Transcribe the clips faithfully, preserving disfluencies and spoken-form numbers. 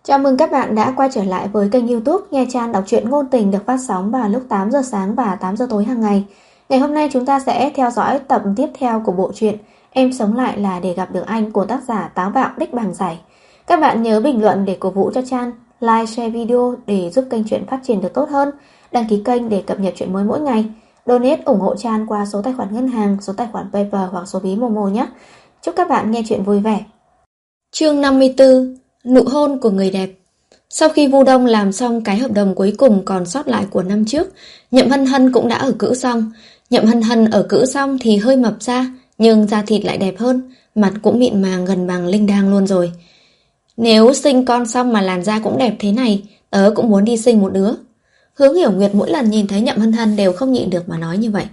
Chào mừng các bạn đã quay trở lại với kênh YouTube Nghe Chan đọc truyện ngôn tình được phát sóng vào lúc tám giờ sáng và tám giờ tối hàng ngày. Ngày hôm nay chúng ta sẽ theo dõi tập tiếp theo của bộ truyện Em sống lại là để gặp được anh của tác giả Táo Bạo Đích Bàng Giải. Các bạn nhớ bình luận để cổ vũ cho Chan, like, share video để giúp kênh truyện phát triển được tốt hơn, đăng ký kênh để cập nhật truyện mới mỗi ngày, donate ủng hộ Chan qua số tài khoản ngân hàng, số tài khoản PayPal hoặc số ví Momo nhé. Chúc các bạn nghe truyện vui vẻ. Chương năm mươi tư. Nụ hôn của người đẹp. Sau khi Vu Đông làm xong cái hợp đồng cuối cùng còn sót lại của năm trước, Nhậm Hân Hân cũng đã ở cữ xong. Nhậm Hân Hân ở cữ xong thì hơi mập ra, nhưng da thịt lại đẹp hơn, mặt cũng mịn màng gần bằng Linh Đang luôn rồi. Nếu sinh con xong mà làn da cũng đẹp thế này, tớ cũng muốn đi sinh một đứa. Hướng Hiểu Nguyệt mỗi lần nhìn thấy Nhậm Hân Hân đều không nhịn được mà nói như vậy.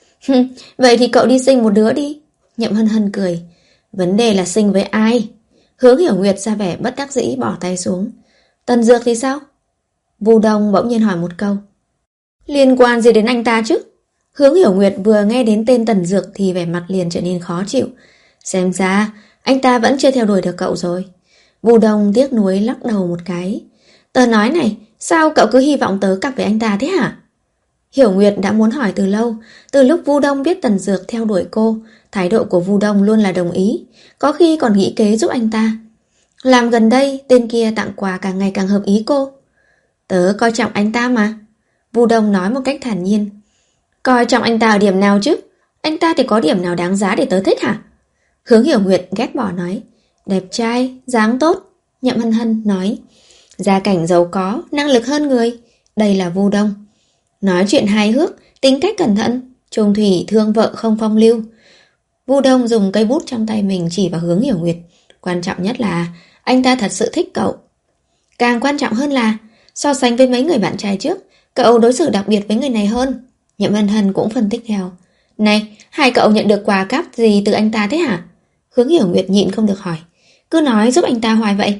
Vậy thì cậu đi sinh một đứa đi. Nhậm Hân Hân cười. Vấn đề là sinh với ai? Hướng Hiểu Nguyệt ra vẻ bất đắc dĩ bỏ tay xuống. Tần Dược thì sao? Vu Đông bỗng nhiên hỏi một câu. Liên quan gì đến anh ta chứ? Hướng Hiểu Nguyệt vừa nghe đến tên Tần Dược thì vẻ mặt liền trở nên khó chịu. Xem ra anh ta vẫn chưa theo đuổi được cậu rồi. Vu Đông tiếc nuối lắc đầu một cái. Tớ nói này, sao cậu cứ hy vọng tớ cặp với anh ta thế hả? Hiểu Nguyệt đã muốn hỏi từ lâu. Từ lúc Vu Đông biết Tần Dược theo đuổi cô, thái độ của Vu Đông luôn là đồng ý, có khi còn nghĩ kế giúp anh ta. Làm gần đây tên kia tặng quà càng ngày càng hợp ý cô. Tớ coi trọng anh ta mà. Vu Đông nói một cách thản nhiên. Coi trọng anh ta ở điểm nào chứ? Anh ta thì có điểm nào đáng giá để tớ thích hả? Hướng Hiểu Nguyệt ghét bỏ nói. Đẹp trai, dáng tốt. Nhậm Hân Hân nói. Gia cảnh giàu có, năng lực hơn người. Đây là Vu Đông. Nói chuyện hài hước, tính cách cẩn thận, trung thủy thương vợ không phong lưu. Vu Đông dùng cây bút trong tay mình chỉ vào Hướng Hiểu Nguyệt. Quan trọng nhất là anh ta thật sự thích cậu. Càng quan trọng hơn là so sánh với mấy người bạn trai trước, cậu đối xử đặc biệt với người này hơn. Nhậm Hân Hân cũng phân tích theo. Này, hai cậu nhận được quà cáp gì từ anh ta thế hả? Hướng Hiểu Nguyệt nhịn không được hỏi. Cứ nói giúp anh ta hoài vậy.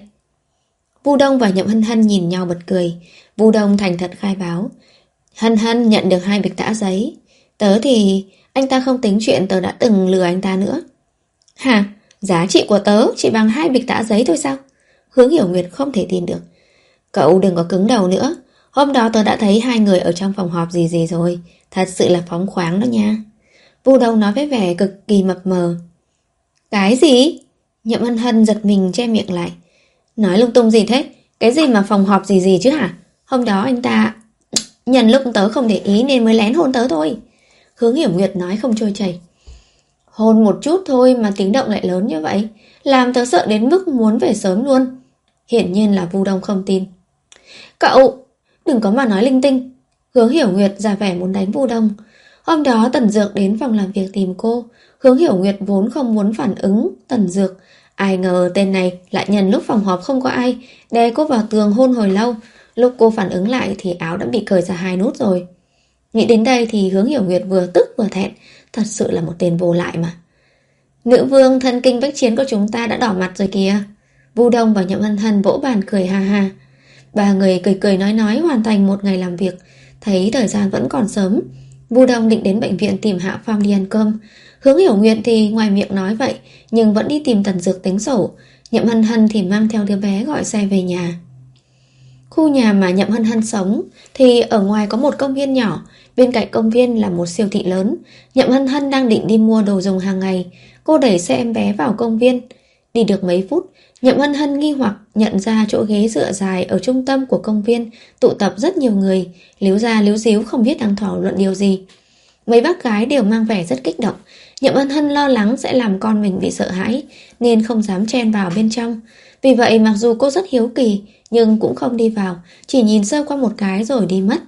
Vu Đông và Nhậm Hân Hân nhìn nhau bật cười. Vu Đông thành thật khai báo. Hân Hân nhận được hai bịch tã giấy. Tớ thì anh ta không tính chuyện tớ đã từng lừa anh ta nữa. Hả? Giá trị của tớ chỉ bằng hai bịch tã giấy thôi sao? Hướng Hiểu Nguyệt không thể tin được. Cậu đừng có cứng đầu nữa. Hôm đó tớ đã thấy hai người ở trong phòng họp gì gì rồi. Thật sự là phóng khoáng đó nha. Vu Đông nói với vẻ cực kỳ mập mờ. Cái gì? Nhậm Hân Hân giật mình che miệng lại. Nói lung tung gì thế? Cái gì mà phòng họp gì gì chứ hả? Hôm đó anh ta... Nhân lúc tớ không để ý nên mới lén hôn tớ thôi. Hướng Hiểu Nguyệt nói không trôi chảy. Hôn một chút thôi mà tiếng động lại lớn như vậy, làm tớ sợ đến mức muốn về sớm luôn. Hiển nhiên là Vu Đông không tin. Cậu, đừng có mà nói linh tinh. Hướng Hiểu Nguyệt ra vẻ muốn đánh Vu Đông. Hôm đó Tần Dược đến phòng làm việc tìm cô. Hướng Hiểu Nguyệt vốn không muốn phản ứng Tần Dược. Ai ngờ tên này lại nhân lúc phòng họp không có ai, đè cô vào tường hôn hồi lâu. Lúc cô phản ứng lại thì áo đã bị cởi ra hai nút rồi. Nghĩ đến đây thì Hướng Hiểu Nguyệt vừa tức vừa thẹn. Thật sự là một tên vô lại mà. Nữ vương thân kinh bách chiến của chúng ta đã đỏ mặt rồi kìa. Vu Đông và Nhậm Hân Hân vỗ bàn cười ha ha. Ba người cười cười nói nói hoàn thành một ngày làm việc. Thấy thời gian vẫn còn sớm, Vu Đông định đến bệnh viện tìm Hạ Phong đi ăn cơm. Hướng Hiểu Nguyệt thì ngoài miệng nói vậy nhưng vẫn đi tìm Tần Dược tính sổ. Nhậm Hân Hân thì mang theo đứa bé gọi xe về nhà. Khu nhà mà Nhậm Hân Hân sống thì ở ngoài có một công viên nhỏ, bên cạnh công viên là một siêu thị lớn. Nhậm Hân Hân đang định đi mua đồ dùng hàng ngày. Cô đẩy xe em bé vào công viên. Đi được mấy phút, Nhậm Hân Hân nghi hoặc nhận ra chỗ ghế dựa dài ở trung tâm của công viên tụ tập rất nhiều người, líu ra líu díu không biết đang thảo luận điều gì. Mấy bác gái đều mang vẻ rất kích động. Nhậm Hân Hân lo lắng sẽ làm con mình bị sợ hãi nên không dám chen vào bên trong. Vì vậy mặc dù cô rất hiếu kỳ nhưng cũng không đi vào, chỉ nhìn sơ qua một cái rồi đi mất.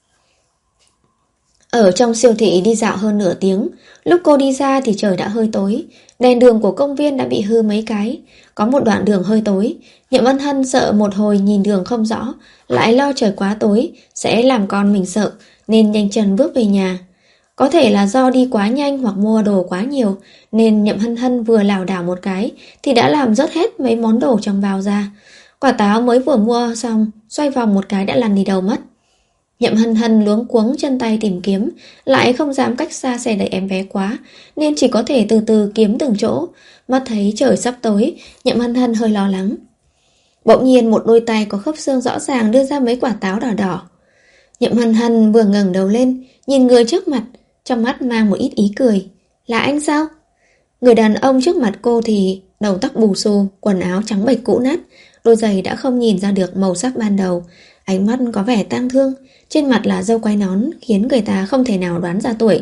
Ở trong siêu thị đi dạo hơn nửa tiếng, lúc cô đi ra thì trời đã hơi tối. Đèn đường của công viên đã bị hư mấy cái. Có một đoạn đường hơi tối. Nhậm Hân Hân sợ một hồi nhìn đường không rõ, lại lo trời quá tối sẽ làm con mình sợ, nên nhanh chân bước về nhà. Có thể là do đi quá nhanh hoặc mua đồ quá nhiều, nên Nhậm Hân Hân vừa lảo đảo một cái thì đã làm rớt hết mấy món đồ trong bao ra. Quả táo mới vừa mua xong, xoay vòng một cái đã lăn đi đâu mất. Nhậm Hân Hân luống cuống chân tay tìm kiếm, lại không dám cách xa xe đẩy em bé quá, nên chỉ có thể từ từ kiếm từng chỗ. Mắt thấy trời sắp tối, Nhậm Hân Hân hơi lo lắng. Bỗng nhiên một đôi tay có khớp xương rõ ràng đưa ra mấy quả táo đỏ đỏ. Nhậm Hân Hân vừa ngẩng đầu lên, nhìn người trước mặt, trong mắt mang một ít ý cười. Là anh sao? Người đàn ông trước mặt cô thì đầu tóc bù xù, quần áo trắng bệch cũ nát, đôi giày đã không nhìn ra được màu sắc ban đầu, ánh mắt có vẻ tang thương, trên mặt là râu quai nón khiến người ta không thể nào đoán ra tuổi.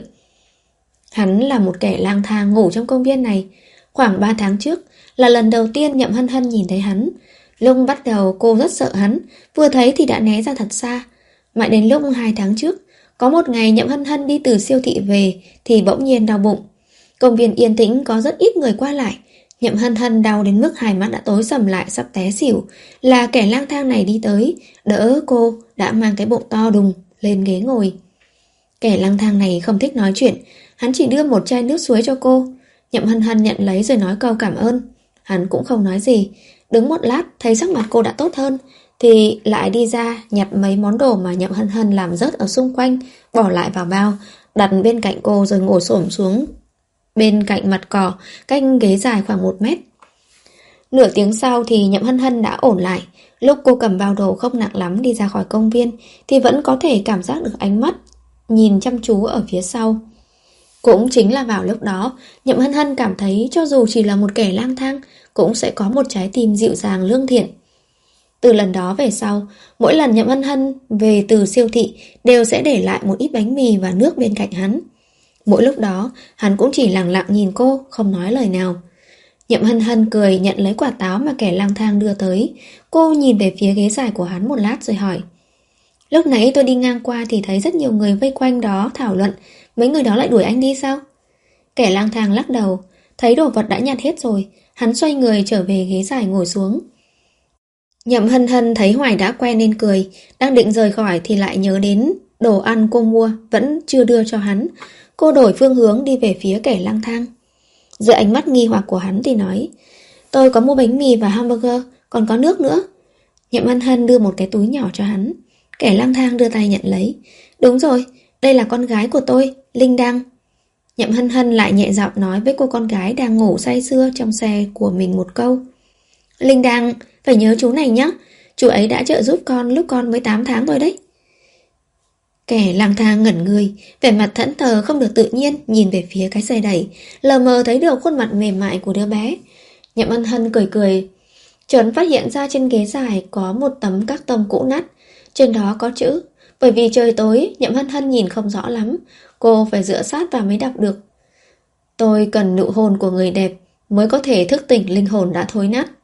Hắn là một kẻ lang thang ngủ trong công viên này. Khoảng ba tháng trước là lần đầu tiên Nhậm Hân Hân nhìn thấy hắn. Lúc bắt đầu cô rất sợ hắn, vừa thấy thì đã né ra thật xa. Mãi đến lúc hai tháng trước, có một ngày Nhậm Hân Hân đi từ siêu thị về thì bỗng nhiên đau bụng. Công viên yên tĩnh có rất ít người qua lại. Nhậm Hân Hân đau đến mức hai mắt đã tối sầm lại sắp té xỉu. Là kẻ lang thang này đi tới, đỡ cô đã mang cái bụng to đùng lên ghế ngồi. Kẻ lang thang này không thích nói chuyện, hắn chỉ đưa một chai nước suối cho cô. Nhậm Hân Hân nhận lấy rồi nói câu cảm ơn. Hắn cũng không nói gì. Đứng một lát thấy sắc mặt cô đã tốt hơn thì lại đi ra nhặt mấy món đồ mà Nhậm Hân Hân làm rớt ở xung quanh, bỏ lại vào bao, đặt bên cạnh cô rồi ngồi xổm xuống bên cạnh mặt cỏ, cách ghế dài khoảng một mét. Nửa tiếng sau thì Nhậm Hân Hân đã ổn lại. Lúc cô cầm bao đồ không nặng lắm đi ra khỏi công viên thì vẫn có thể cảm giác được ánh mắt nhìn chăm chú ở phía sau. Cũng chính là vào lúc đó, Nhậm Hân Hân cảm thấy cho dù chỉ là một kẻ lang thang cũng sẽ có một trái tim dịu dàng lương thiện. Từ lần đó về sau, mỗi lần Nhậm Hân Hân về từ siêu thị đều sẽ để lại một ít bánh mì và nước bên cạnh hắn. Mỗi lúc đó, hắn cũng chỉ lặng lặng nhìn cô, không nói lời nào. Nhậm Hân Hân cười nhận lấy quả táo mà kẻ lang thang đưa tới. Cô nhìn về phía ghế dài của hắn một lát rồi hỏi. Lúc nãy tôi đi ngang qua thì thấy rất nhiều người vây quanh đó thảo luận. Mấy người đó lại đuổi anh đi sao? Kẻ lang thang lắc đầu. Thấy đồ vật đã nhặt hết rồi, hắn xoay người trở về ghế dài ngồi xuống. Nhậm Hân Hân thấy Hoài đã quen nên cười. Đang định rời khỏi thì lại nhớ đến đồ ăn cô mua vẫn chưa đưa cho hắn. Cô đổi phương hướng đi về phía kẻ lang thang. Giữa ánh mắt nghi hoặc của hắn thì nói, tôi có mua bánh mì và hamburger, còn có nước nữa. Nhậm Hân Hân đưa một cái túi nhỏ cho hắn. Kẻ lang thang đưa tay nhận lấy. Đúng rồi, đây là con gái của tôi, Linh Đăng. Nhậm Hân Hân lại nhẹ giọng nói với cô con gái đang ngủ say sưa trong xe của mình một câu. Linh Đăng, phải nhớ chú này nhé. Chú ấy đã trợ giúp con lúc con mới tám tháng thôi đấy. Kẻ lang thang ngẩn người, vẻ mặt thẫn thờ không được tự nhiên nhìn về phía cái xe đẩy, lờ mờ thấy được khuôn mặt mềm mại của đứa bé. Nhậm Hân Hân cười cười, chợt phát hiện ra trên ghế dài có một tấm các tông cũ nát, trên đó có chữ. Bởi vì trời tối, Nhậm Hân Hân nhìn không rõ lắm, cô phải dựa sát vào mới đọc được. Tôi cần nụ hôn của người đẹp mới có thể thức tỉnh linh hồn đã thối nát.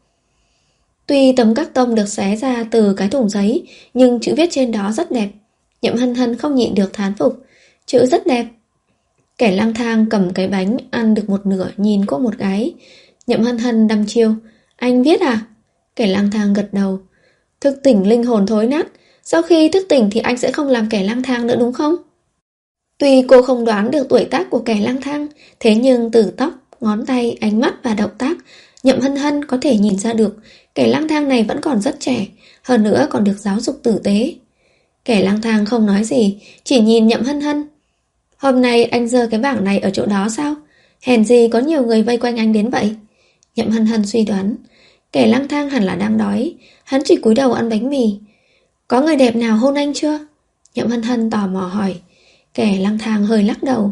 Tuy tấm các tông được xé ra từ cái thùng giấy, nhưng chữ viết trên đó rất đẹp. Nhậm Hân Hân không nhịn được thán phục. Chữ rất đẹp. Kẻ lang thang cầm cái bánh ăn được một nửa nhìn cô một cái. Nhậm Hân Hân đăm chiêu. Anh viết à? Kẻ lang thang gật đầu. Thức tỉnh linh hồn thối nát. Sau khi thức tỉnh thì anh sẽ không làm kẻ lang thang nữa đúng không? Tuy cô không đoán được tuổi tác của kẻ lang thang, thế nhưng từ tóc, ngón tay, ánh mắt và động tác, Nhậm Hân Hân có thể nhìn ra được kẻ lang thang này vẫn còn rất trẻ, hơn nữa còn được giáo dục tử tế. Kẻ lang thang không nói gì, chỉ nhìn Nhậm Hân Hân. Hôm nay anh giơ cái bảng này ở chỗ đó sao? Hèn gì có nhiều người vây quanh anh đến vậy? Nhậm Hân Hân suy đoán. Kẻ lang thang hẳn là đang đói, hắn chỉ cúi đầu ăn bánh mì. Có người đẹp nào hôn anh chưa? Nhậm Hân Hân tò mò hỏi. Kẻ lang thang hơi lắc đầu.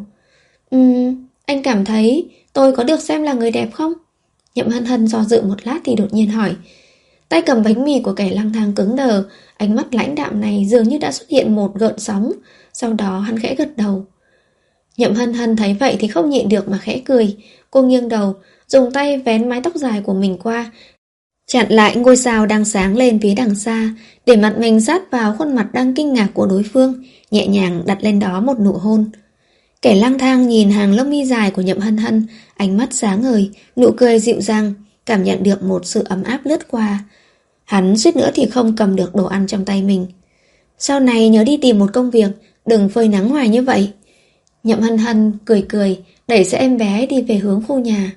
Ừm, anh cảm thấy tôi có được xem là người đẹp không? Nhậm Hân Hân do dự một lát thì đột nhiên hỏi. Tay cầm bánh mì của kẻ lang thang cứng đờ, ánh mắt lãnh đạm này dường như đã xuất hiện một gợn sóng. Sau đó hắn khẽ gật đầu. Nhậm Hân Hân thấy vậy thì không nhịn được mà khẽ cười. Cô nghiêng đầu, dùng tay vén mái tóc dài của mình qua, chặn lại ngôi sao đang sáng lên phía đằng xa, để mặt mình sát vào khuôn mặt đang kinh ngạc của đối phương, nhẹ nhàng đặt lên đó một nụ hôn. Kẻ lang thang nhìn hàng lông mi dài của Nhậm Hân Hân, ánh mắt sáng ngời, nụ cười dịu dàng, cảm nhận được một sự ấm áp lướt qua. Hắn suýt nữa thì không cầm được đồ ăn trong tay mình. Sau này nhớ đi tìm một công việc, đừng phơi nắng hoài như vậy. Nhậm Hân Hân cười cười, đẩy xe em bé đi về hướng khu nhà.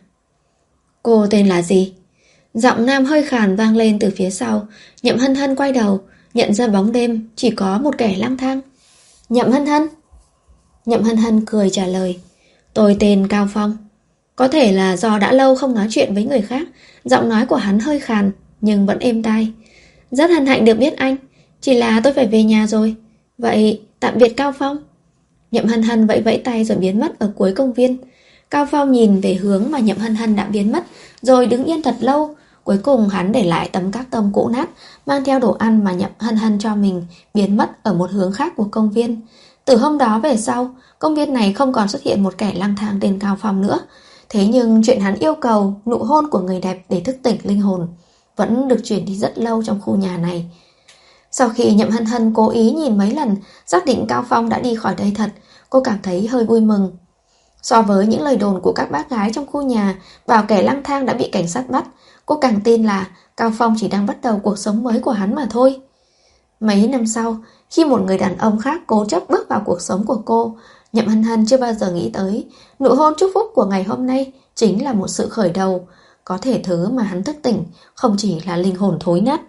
Cô tên là gì? Giọng nam hơi khàn vang lên từ phía sau. Nhậm Hân Hân quay đầu, nhận ra bóng đêm chỉ có một kẻ lang thang. Nhậm Hân Hân. Nhậm Hân Hân cười trả lời. Tôi tên Cao Phong. Có thể là do đã lâu không nói chuyện với người khác, giọng nói của hắn hơi khàn. nhưng vẫn êm tai. Rất hân hạnh được biết anh, chỉ là tôi phải về nhà rồi. Vậy tạm biệt Cao Phong. Nhậm Hân Hân vẫy vẫy tay rồi biến mất ở cuối công viên. Cao Phong nhìn về hướng mà Nhậm Hân Hân đã biến mất, rồi đứng yên thật lâu. Cuối cùng hắn để lại tấm các tông cũ nát, mang theo đồ ăn mà Nhậm Hân Hân cho mình, biến mất ở một hướng khác của công viên. Từ hôm đó về sau, công viên này không còn xuất hiện một kẻ lang thang tên Cao Phong nữa. Thế nhưng chuyện hắn yêu cầu nụ hôn của người đẹp để thức tỉnh linh hồn vẫn được chuyển đi rất lâu trong khu nhà này. Sau khi Nhậm Hân Hân cố ý nhìn mấy lần, xác định Cao Phong đã đi khỏi đây thật, cô cảm thấy hơi vui mừng. So với những lời đồn của các bác gái trong khu nhà bảo kẻ lang thang đã bị cảnh sát bắt, cô càng tin là Cao Phong chỉ đang bắt đầu cuộc sống mới của hắn mà thôi. Mấy năm sau, khi một người đàn ông khác cố chấp bước vào cuộc sống của cô, Nhậm Hân Hân chưa bao giờ nghĩ tới nụ hôn chúc phúc của ngày hôm nay chính là một sự khởi đầu. Có thể thứ mà hắn thức tỉnh không chỉ là linh hồn thối nát.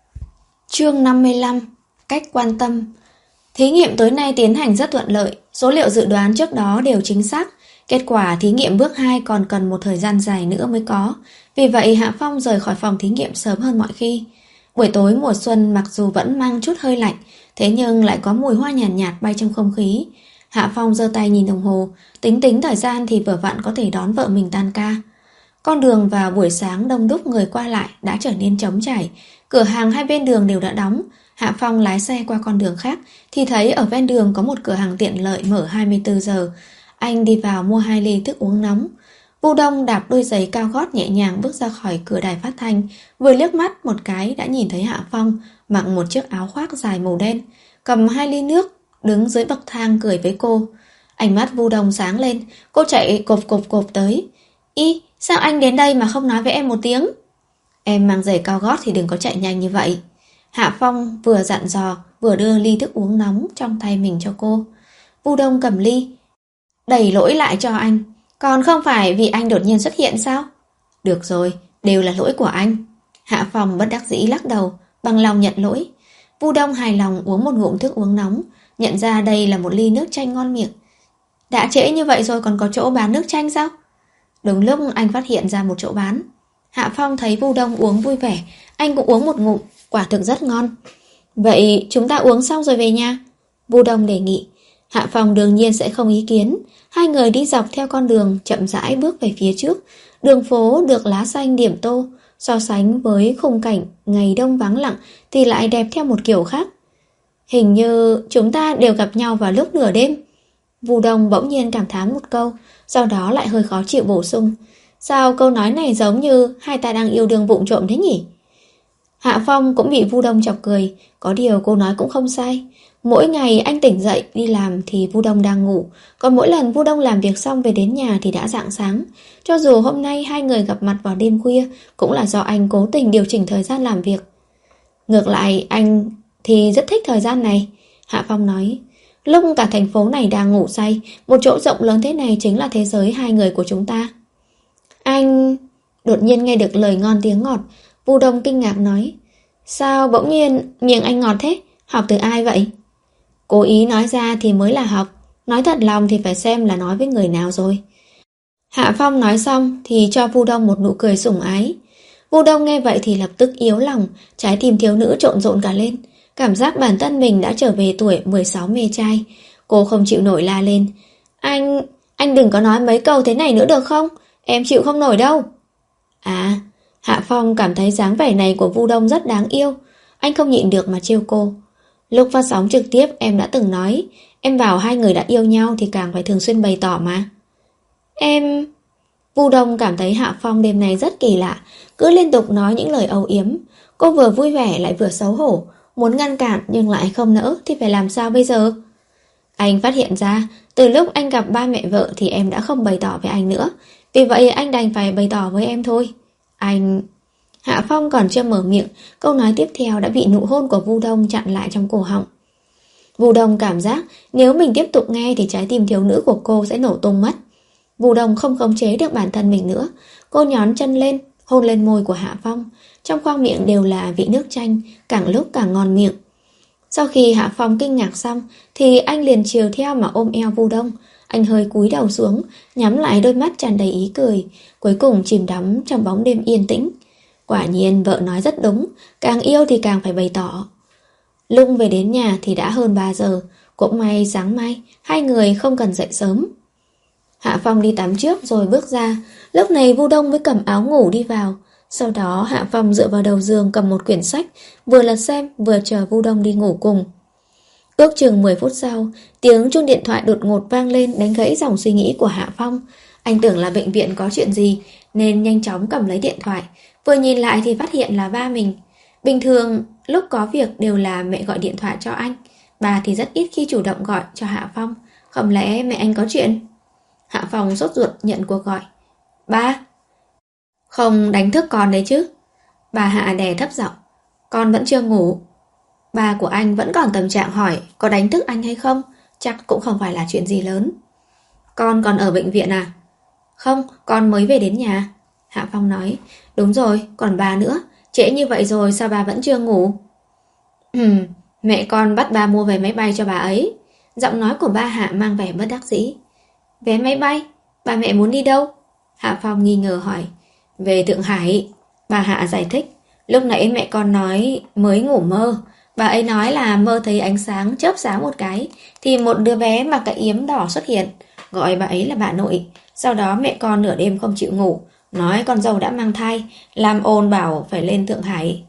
Chương năm mươi lăm. Cách quan tâm. Thí nghiệm tối nay tiến hành rất thuận lợi, số liệu dự đoán trước đó đều chính xác. Kết quả thí nghiệm bước hai còn cần một thời gian dài nữa mới có. Vì vậy Hạ Phong rời khỏi phòng thí nghiệm sớm hơn mọi khi. Buổi tối mùa xuân mặc dù vẫn mang chút hơi lạnh, thế nhưng lại có mùi hoa nhàn nhạt, nhạt bay trong không khí. Hạ Phong giơ tay nhìn đồng hồ, tính tính thời gian thì vừa vặn có thể đón vợ mình tan ca. Con đường vào buổi sáng đông đúc người qua lại đã trở nên trống trải, cửa hàng hai bên đường đều đã đóng. Hạ Phong lái xe qua con đường khác thì thấy ở ven đường có một cửa hàng tiện lợi mở hai mươi tư giờ. Anh đi vào mua hai ly thức uống nóng. Vu Đông đạp đôi giày cao gót nhẹ nhàng bước ra khỏi cửa đài phát thanh, vừa liếc mắt một cái đã nhìn thấy Hạ Phong mặc một chiếc áo khoác dài màu đen, cầm hai ly nước, đứng dưới bậc thang cười với cô. Ánh mắt Vu Đông sáng lên, cô chạy cộp cộp cộp tới. "Y, sao anh đến đây mà không nói với em một tiếng?" "Em mang giày cao gót thì đừng có chạy nhanh như vậy." Hạ Phong vừa dặn dò, vừa đưa ly thức uống nóng trong tay mình cho cô. Vu Đông cầm ly, đẩy lỗi lại cho anh. "Còn không phải vì anh đột nhiên xuất hiện sao?" "Được rồi, đều là lỗi của anh." Hạ Phong bất đắc dĩ lắc đầu, bằng lòng nhận lỗi. Vu Đông hài lòng uống một ngụm thức uống nóng, nhận ra đây là một ly nước chanh ngon miệng. "Đã trễ như vậy rồi còn có chỗ bán nước chanh sao?" Đúng lúc anh phát hiện ra một chỗ bán. Hạ Phong thấy Vu Đông uống vui vẻ, anh cũng uống một ngụm, quả thực rất ngon. "Vậy chúng ta uống xong rồi về nhà?" Vu Đông đề nghị. Hạ Phong đương nhiên sẽ không ý kiến. Hai người đi dọc theo con đường, chậm rãi bước về phía trước. Đường phố được lá xanh điểm tô, so sánh với khung cảnh ngày đông vắng lặng thì lại đẹp theo một kiểu khác. "Hình như chúng ta đều gặp nhau vào lúc nửa đêm." Vu Đông bỗng nhiên cảm thán một câu, sau đó lại hơi khó chịu bổ sung. "Sao câu nói này giống như hai ta đang yêu đương vụng trộm thế nhỉ?" Hạ Phong cũng bị Vu Đông chọc cười, có điều cô nói cũng không sai. Mỗi ngày anh tỉnh dậy đi làm thì Vu Đông đang ngủ, còn mỗi lần Vu Đông làm việc xong về đến nhà thì đã rạng sáng. Cho dù hôm nay hai người gặp mặt vào đêm khuya, cũng là do anh cố tình điều chỉnh thời gian làm việc. Ngược lại anh thì rất thích thời gian này. Hạ Phong nói, lúc cả thành phố này đang ngủ say, một chỗ rộng lớn thế này chính là thế giới hai người của chúng ta. Anh... Đột nhiên nghe được lời ngon tiếng ngọt, Vu Đông kinh ngạc nói, sao bỗng nhiên miệng anh ngọt thế? Học từ ai vậy? Cố ý nói ra thì mới là học, nói thật lòng thì phải xem là nói với người nào rồi. Hạ Phong nói xong thì cho Vu Đông một nụ cười sủng ái. Vu Đông nghe vậy thì lập tức yếu lòng, trái tim thiếu nữ trộn rộn cả lên, cảm giác bản thân mình đã trở về tuổi mười sáu mê trai. Cô không chịu nổi la lên, Anh... anh đừng có nói mấy câu thế này nữa được không? Em chịu không nổi đâu. À, Hạ Phong cảm thấy dáng vẻ này của Vu Đông rất đáng yêu. Anh không nhịn được mà trêu cô. Lúc phát sóng trực tiếp em đã từng nói, em bảo hai người đã yêu nhau thì càng phải thường xuyên bày tỏ mà. Em... Vu Đông cảm thấy Hạ Phong đêm nay rất kỳ lạ, cứ liên tục nói những lời âu yếm. Cô vừa vui vẻ lại vừa xấu hổ, muốn ngăn cản nhưng lại không nỡ thì phải làm sao bây giờ? Anh phát hiện ra, từ lúc anh gặp ba mẹ vợ thì em đã không bày tỏ với anh nữa, vì vậy anh đành phải bày tỏ với em thôi. Anh... Hạ Phong còn chưa mở miệng, câu nói tiếp theo đã bị nụ hôn của Vu Đông chặn lại trong cổ họng. Vu Đông cảm giác nếu mình tiếp tục nghe thì trái tim thiếu nữ của cô sẽ nổ tung mất. Vu Đông không khống chế được bản thân mình nữa. Cô nhón chân lên, hôn lên môi của Hạ Phong. Trong khoang miệng đều là vị nước chanh, càng lúc càng ngon miệng. Sau khi Hạ Phong kinh ngạc xong thì anh liền chiều theo mà ôm eo Vu Đông. Anh hơi cúi đầu xuống, nhắm lại đôi mắt tràn đầy ý cười, cuối cùng chìm đắm trong bóng đêm yên tĩnh. Quả nhiên vợ nói rất đúng, càng yêu thì càng phải bày tỏ. Lúc về đến nhà thì đã hơn ba giờ, cũng may sáng mai hai người không cần dậy sớm. Hạ Phong đi tắm trước rồi bước ra. Lúc này Vu Đông mới cầm áo ngủ đi vào. Sau đó Hạ Phong dựa vào đầu giường cầm một quyển sách, vừa lật xem vừa chờ Vu Đông đi ngủ cùng. Ước chừng mười phút sau, tiếng chuông điện thoại đột ngột vang lên đánh gãy dòng suy nghĩ của Hạ Phong. Anh tưởng là bệnh viện có chuyện gì nên nhanh chóng cầm lấy điện thoại. Vừa nhìn lại thì phát hiện là ba mình. Bình thường lúc có việc đều là mẹ gọi điện thoại cho anh, bà thì rất ít khi chủ động gọi cho Hạ Phong. Không lẽ mẹ anh có chuyện? Hạ Phong sốt ruột nhận cuộc gọi. Ba? Không đánh thức con đấy chứ? Bà Hạ đè thấp giọng. Con vẫn chưa ngủ. Ba của anh vẫn còn tâm trạng hỏi có đánh thức anh hay không. Chắc cũng không phải là chuyện gì lớn. Con còn ở bệnh viện à? Không, con mới về đến nhà. Hạ Phong nói. Đúng rồi, còn ba nữa. Trễ như vậy rồi sao bà vẫn chưa ngủ? Ừm, mẹ con bắt ba mua vé máy bay cho bà ấy. Giọng nói của ba Hạ mang vẻ bất đắc dĩ. Vé máy bay? Ba mẹ muốn đi đâu? Hạ Phong nghi ngờ hỏi. Về Thượng Hải. Bà Hạ giải thích. Lúc nãy mẹ con nói mới ngủ mơ. Bà ấy nói là mơ thấy ánh sáng chớp sáng một cái thì một đứa bé mặc cái yếm đỏ xuất hiện, gọi bà ấy là bà nội. Sau đó mẹ con nửa đêm không chịu ngủ, nói con dâu đã mang thai, làm ồn bảo phải lên Thượng Hải.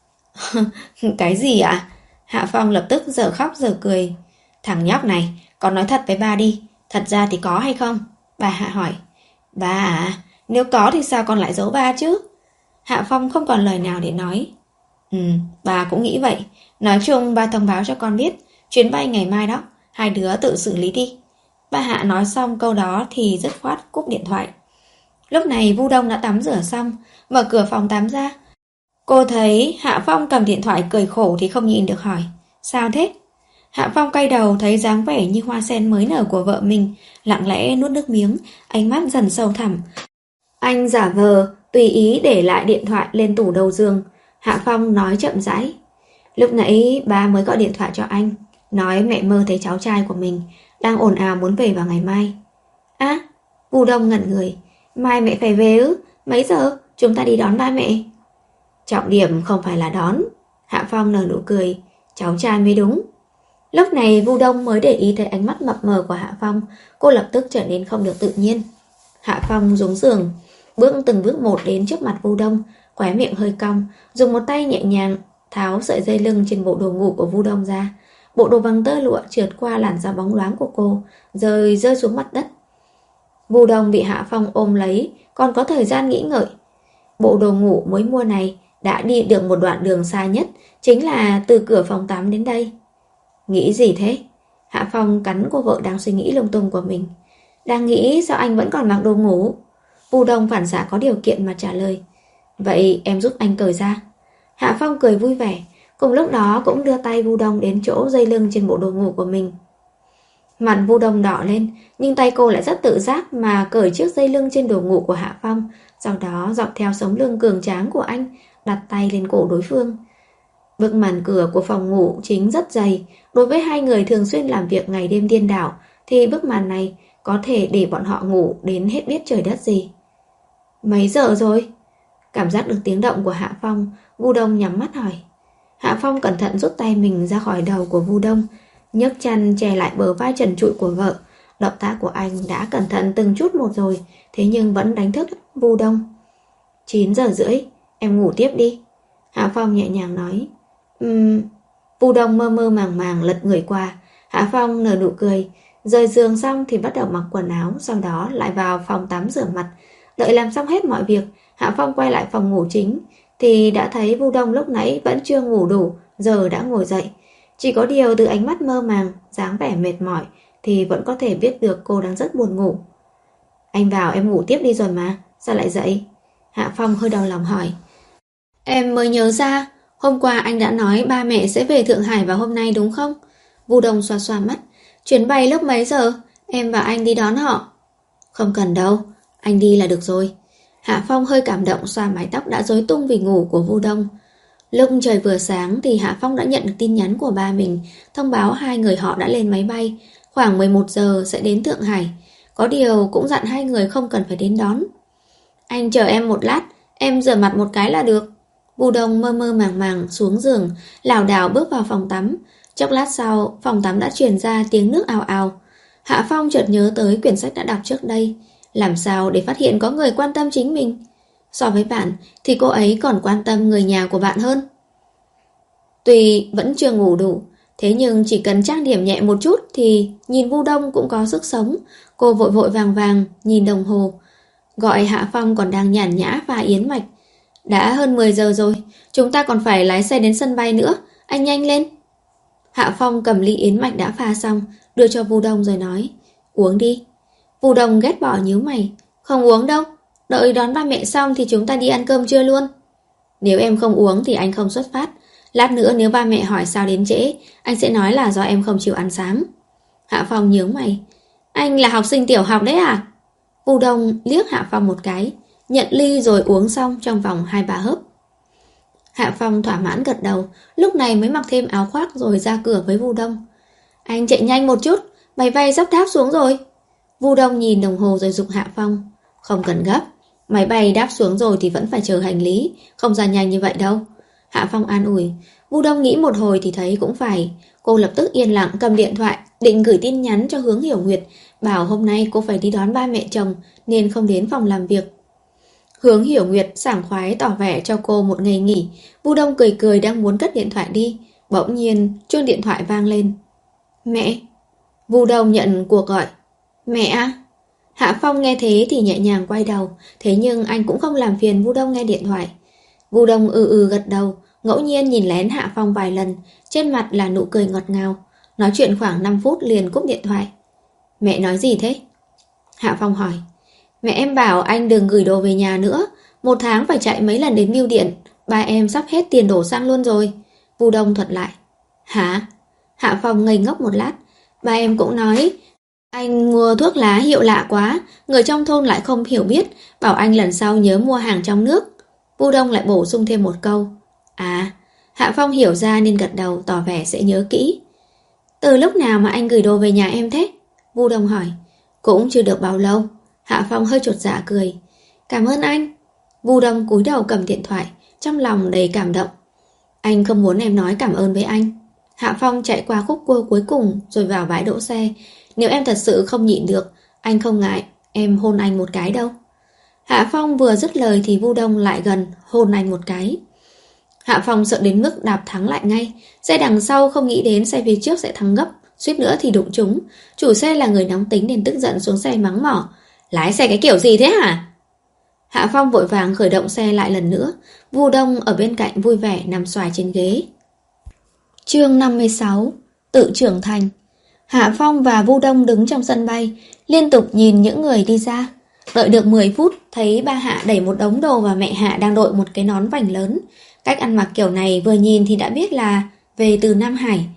Cái gì ạ? Hạ Phong lập tức giờ khóc giờ cười. Thằng nhóc này, con nói thật với ba đi, thật ra thì có hay không? Bà Hạ hỏi. Ba à, nếu có thì sao con lại giấu ba chứ? Hạ Phong không còn lời nào để nói. Ừ, bà cũng nghĩ vậy. Nói chung ba thông báo cho con biết chuyến bay ngày mai đó, hai đứa tự xử lý đi. Bà Hạ nói xong câu đó thì dứt khoát cúp điện thoại. Lúc này Vu Đông đã tắm rửa xong, mở cửa phòng tắm ra. Cô thấy Hạ Phong cầm điện thoại cười khổ thì không nhịn được hỏi. Sao thế? Hạ Phong quay đầu thấy dáng vẻ như hoa sen mới nở của vợ mình, lặng lẽ nuốt nước miếng, ánh mắt dần sâu thẳm. Anh giả vờ tùy ý để lại điện thoại lên tủ đầu giường. Hạ Phong nói chậm rãi. Lúc nãy ba mới gọi điện thoại cho anh, nói mẹ mơ thấy cháu trai của mình đang ồn ào muốn về vào ngày mai. À, Vu Đông ngẩn người. Mai mẹ phải về ư? Mấy giờ? Chúng ta đi đón ba mẹ. Trọng điểm không phải là đón. Hạ Phong nở nụ cười. Cháu trai mới đúng. Lúc này Vu Đông mới để ý thấy ánh mắt mập mờ của Hạ Phong. Cô lập tức trở nên không được tự nhiên. Hạ Phong xuống giường, bước từng bước một đến trước mặt Vu Đông, khóe miệng hơi cong, dùng một tay nhẹ nhàng tháo sợi dây lưng trên bộ đồ ngủ của Vu Đông ra. Bộ đồ bằng tơ lụa trượt qua làn da bóng loáng của cô, rồi rơi xuống mặt đất. Vu Đông bị Hạ Phong ôm lấy, còn có thời gian nghĩ ngợi. Bộ đồ ngủ mới mua này đã đi được một đoạn đường xa nhất, chính là từ cửa phòng tắm đến đây. Nghĩ gì thế? Hạ Phong cắn cô vợ đang suy nghĩ lung tung của mình. Đang nghĩ sao anh vẫn còn mặc đồ ngủ? Vu Đông phản xạ có điều kiện mà trả lời. Vậy em giúp anh cởi ra. Hạ Phong cười vui vẻ, cùng lúc đó cũng đưa tay Vu Đông đến chỗ dây lưng trên bộ đồ ngủ của mình. Mặt Vu Đông đỏ lên, nhưng tay cô lại rất tự giác mà cởi chiếc dây lưng trên đồ ngủ của Hạ Phong, sau đó dọc theo sống lưng cường tráng của anh, đặt tay lên cổ đối phương. Bức màn cửa của phòng ngủ chính rất dày, đối với hai người thường xuyên làm việc ngày đêm điên đảo thì bức màn này có thể để bọn họ ngủ đến hết biết trời đất gì. Mấy giờ rồi? Cảm giác được tiếng động của Hạ Phong, Vu Đông nhắm mắt hỏi. Hạ Phong cẩn thận rút tay mình ra khỏi đầu của Vu Đông, nhấc chăn che lại bờ vai trần trụi của vợ. Động tác của anh đã cẩn thận từng chút một rồi, thế nhưng vẫn đánh thức Vu Đông. chín giờ rưỡi, em ngủ tiếp đi. Hạ Phong nhẹ nhàng nói. Ừm... Vu Đông mơ mơ màng màng lật người qua. Hạ Phong nở nụ cười, rời giường xong thì bắt đầu mặc quần áo, sau đó lại vào phòng tắm rửa mặt. Đợi làm xong hết mọi việc, Hạ Phong quay lại phòng ngủ chính thì đã thấy Vu Đông lúc nãy vẫn chưa ngủ đủ, giờ đã ngồi dậy. Chỉ có điều từ ánh mắt mơ màng, dáng vẻ mệt mỏi thì vẫn có thể biết được cô đang rất buồn ngủ. Anh vào em ngủ tiếp đi rồi mà, sao lại dậy? Hạ Phong hơi đau lòng hỏi. Em mới nhớ ra, hôm qua anh đã nói ba mẹ sẽ về Thượng Hải vào hôm nay đúng không? Vu Đông xoa xoa mắt. Chuyến bay lúc mấy giờ? Em và anh đi đón họ. Không cần đâu, anh đi là được rồi. Hạ Phong hơi cảm động xoa mái tóc đã rối tung vì ngủ của Vu Đông. Lúc trời vừa sáng thì Hạ Phong đã nhận được tin nhắn của ba mình, thông báo hai người họ đã lên máy bay, khoảng mười một giờ sẽ đến Thượng Hải. Có điều cũng dặn hai người không cần phải đến đón. Anh chờ em một lát, em rửa mặt một cái là được. Vu Đông mơ mơ màng màng xuống giường, lảo đảo bước vào phòng tắm. Chốc lát sau, phòng tắm đã truyền ra tiếng nước ào ào. Hạ Phong chợt nhớ tới quyển sách đã đọc trước đây. Làm sao để phát hiện có người quan tâm chính mình? So với bạn thì cô ấy còn quan tâm người nhà của bạn hơn. Tuy vẫn chưa ngủ đủ, thế nhưng chỉ cần trang điểm nhẹ một chút thì nhìn Vu Đông cũng có sức sống. Cô vội vội vàng vàng nhìn đồng hồ, gọi Hạ Phong còn đang nhàn nhã và Yến Mạch. Đã hơn mười giờ rồi, chúng ta còn phải lái xe đến sân bay nữa, anh nhanh lên. Hạ Phong cầm ly Yến Mạch đã pha xong, đưa cho Vu Đông rồi nói, uống đi. Vu Đông ghét bỏ nhíu mày, không uống đâu, đợi đón ba mẹ xong thì chúng ta đi ăn cơm trưa luôn. Nếu em không uống thì anh không xuất phát. Lát nữa nếu ba mẹ hỏi sao đến trễ, anh sẽ nói là do em không chịu ăn sáng. Hạ Phong nhướng mày, anh là học sinh tiểu học đấy à? Vu Đông liếc Hạ Phong một cái, nhận ly rồi uống xong trong vòng hai ba hớp. Hạ Phong thỏa mãn gật đầu, lúc này mới mặc thêm áo khoác rồi ra cửa với Vu Đông. Anh chạy nhanh một chút, máy bay sắp đáp xuống rồi. Vu Đông nhìn đồng hồ rồi giục Hạ Phong, không cần gấp, máy bay đáp xuống rồi thì vẫn phải chờ hành lý, không ra nhanh như vậy đâu. Hạ Phong an ủi. Vu Đông nghĩ một hồi thì thấy cũng phải. Cô lập tức yên lặng cầm điện thoại, định gửi tin nhắn cho Hướng Hiểu Nguyệt, bảo hôm nay cô phải đi đón ba mẹ chồng nên không đến phòng làm việc. Hướng Hiểu Nguyệt sảng khoái tỏ vẻ cho cô một ngày nghỉ. Vu Đông cười cười đang muốn cất điện thoại đi, bỗng nhiên chuông điện thoại vang lên. Mẹ. Vu Đông nhận cuộc gọi. Mẹ à? Hạ Phong nghe thế thì nhẹ nhàng quay đầu, thế nhưng anh cũng không làm phiền Vu Đông nghe điện thoại. Vu Đông ừ ừ gật đầu, ngẫu nhiên nhìn lén Hạ Phong vài lần, trên mặt là nụ cười ngọt ngào. Nói chuyện khoảng năm phút liền cúp điện thoại. Mẹ nói gì thế? Hạ Phong hỏi. Mẹ em bảo anh đừng gửi đồ về nhà nữa, một tháng phải chạy mấy lần đến bưu điện, ba em sắp hết tiền đổ xăng luôn rồi. Vu Đông thuật lại. Hả? Hạ Phong ngây ngốc một lát. Ba em cũng nói anh mua thuốc lá hiệu lạ quá, người trong thôn lại không hiểu biết, bảo anh lần sau nhớ mua hàng trong nước. Vu Đông lại bổ sung thêm một câu. À, Hạ Phong hiểu ra nên gật đầu tỏ vẻ sẽ nhớ kỹ. Từ lúc nào mà anh gửi đồ về nhà em thế? Vu Đông hỏi. Cũng chưa được bao lâu. Hạ Phong hơi chột dạ cười. Cảm ơn anh. Vu Đông cúi đầu cầm điện thoại, trong lòng đầy cảm động. Anh không muốn em nói cảm ơn với anh. Hạ Phong chạy qua khúc cua cuối cùng rồi vào bãi đỗ xe. Nếu em thật sự không nhịn được, anh không ngại em hôn anh một cái đâu. Hạ Phong vừa dứt lời thì Vu Đông lại gần hôn anh một cái. Hạ Phong sợ đến mức đạp thắng lại ngay. Xe đằng sau không nghĩ đến xe phía trước sẽ thắng gấp, suýt nữa thì đụng trúng. Chủ xe là người nóng tính nên tức giận xuống xe mắng mỏ. Lái xe cái kiểu gì thế hả? Hạ Phong vội vàng khởi động xe lại lần nữa. Vu Đông ở bên cạnh vui vẻ nằm xoài trên ghế. Chương năm mươi sáu. Tự trưởng thành. Hạ Phong và Vu Đông đứng trong sân bay, liên tục nhìn những người đi ra. Đợi được mười phút, thấy ba Hạ đẩy một đống đồ và mẹ Hạ đang đội một cái nón vành lớn. Cách ăn mặc kiểu này vừa nhìn thì đã biết là về từ Nam Hải.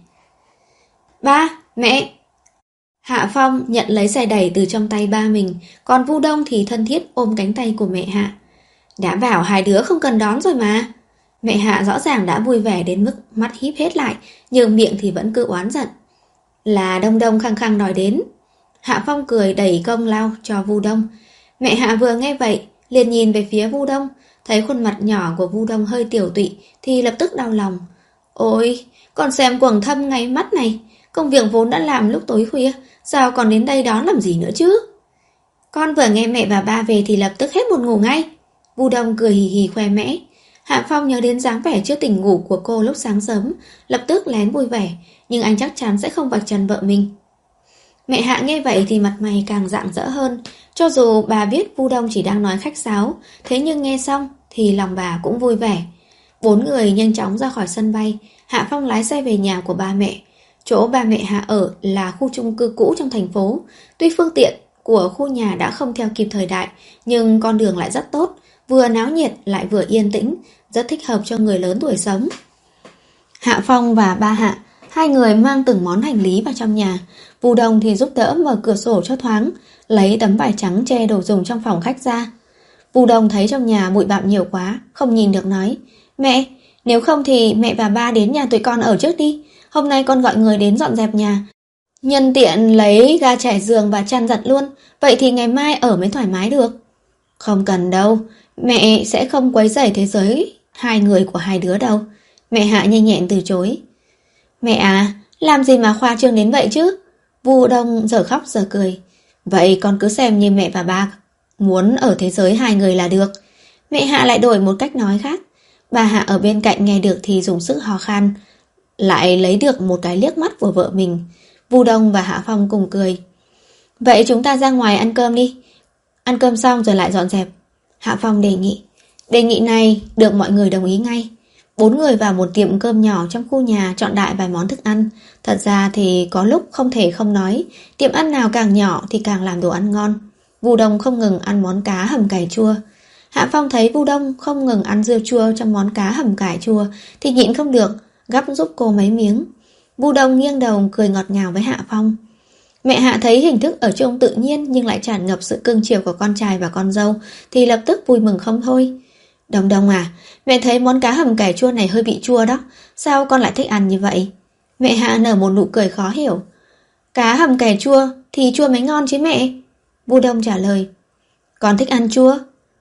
Ba, mẹ. Hạ Phong nhận lấy xe đẩy từ trong tay ba mình, còn Vu Đông thì thân thiết ôm cánh tay của mẹ Hạ. Đã bảo hai đứa không cần đón rồi mà. Mẹ Hạ rõ ràng đã vui vẻ đến mức mắt híp hết lại, nhưng miệng thì vẫn cứ oán giận. Là Đông Đông khăng khăng đòi đến. Hạ Phong cười đẩy công lao cho Vu Đông. Mẹ Hạ vừa nghe vậy, liền nhìn về phía Vu Đông, thấy khuôn mặt nhỏ của Vu Đông hơi tiểu tụy thì lập tức đau lòng. Ôi, con xem quầng thâm ngay mắt này, công việc vốn đã làm lúc tối khuya, sao còn đến đây đón làm gì nữa chứ? Con vừa nghe mẹ và ba về thì lập tức hết buồn ngủ ngay. Vu Đông cười hì hì khoe mẽ. Hạ Phong nhớ đến dáng vẻ chưa tỉnh ngủ của cô lúc sáng sớm, lập tức lén vui vẻ, nhưng anh chắc chắn sẽ không vạch trần vợ mình. Mẹ Hạ nghe vậy thì mặt mày càng rạng rỡ hơn, cho dù bà biết Vu Đông chỉ đang nói khách sáo, thế nhưng nghe xong thì lòng bà cũng vui vẻ. Bốn người nhanh chóng ra khỏi sân bay, Hạ Phong lái xe về nhà của ba mẹ. Chỗ ba mẹ Hạ ở là khu chung cư cũ trong thành phố, tuy phương tiện của khu nhà đã không theo kịp thời đại, nhưng con đường lại rất tốt, vừa náo nhiệt lại vừa yên tĩnh, rất thích hợp cho người lớn tuổi sống. Hạ Phong và ba Hạ, hai người mang từng món hành lý vào trong nhà. Vu Đông thì giúp đỡ mở cửa sổ cho thoáng, lấy tấm vải trắng che đồ dùng trong phòng khách ra. Vu Đông thấy trong nhà bụi bặm nhiều quá, không nhìn được nói: Mẹ, nếu không thì mẹ và ba đến nhà tụi con ở trước đi. Hôm nay con gọi người đến dọn dẹp nhà, nhân tiện lấy ga trải giường và chăn giặt luôn. Vậy thì ngày mai ở mới thoải mái được. Không cần đâu, mẹ sẽ không quấy rầy thế giới Hai người của hai đứa đâu? Mẹ Hạ nhanh nhẹn từ chối. Mẹ à, làm gì mà khoa trương đến vậy chứ? Vu Đông giờ khóc giờ cười. Vậy con cứ xem như mẹ và ba muốn ở thế giới hai người là được. Mẹ Hạ lại đổi một cách nói khác. Bà Hạ ở bên cạnh nghe được thì dùng sức ho khan, lại lấy được một cái liếc mắt của vợ mình. Vu Đông và Hạ Phong cùng cười. Vậy chúng ta ra ngoài ăn cơm đi. Ăn cơm xong rồi lại dọn dẹp. Hạ Phong đề nghị. Đề nghị này được mọi người đồng ý ngay. Bốn người vào một tiệm cơm nhỏ trong khu nhà chọn đại vài món thức ăn. Thật ra thì có lúc không thể không nói, tiệm ăn nào càng nhỏ thì càng làm đồ ăn ngon. Vu Đông không ngừng ăn món cá hầm cải chua. Hạ Phong thấy Vu Đông không ngừng ăn dưa chua trong món cá hầm cải chua thì nhịn không được, gắp giúp cô mấy miếng. Vu Đông nghiêng đầu cười ngọt ngào với Hạ Phong. Mẹ Hạ thấy hình thức ở chung tự nhiên nhưng lại tràn ngập sự cưng chiều của con trai và con dâu thì lập tức vui mừng không thôi. Đông Đông à, mẹ thấy món cá hầm cải chua này hơi bị chua đó. Sao con lại thích ăn như vậy? Mẹ Hạ nở một nụ cười khó hiểu. Cá hầm cải chua thì chua mới ngon chứ mẹ. Vu Đông trả lời. Con thích ăn chua?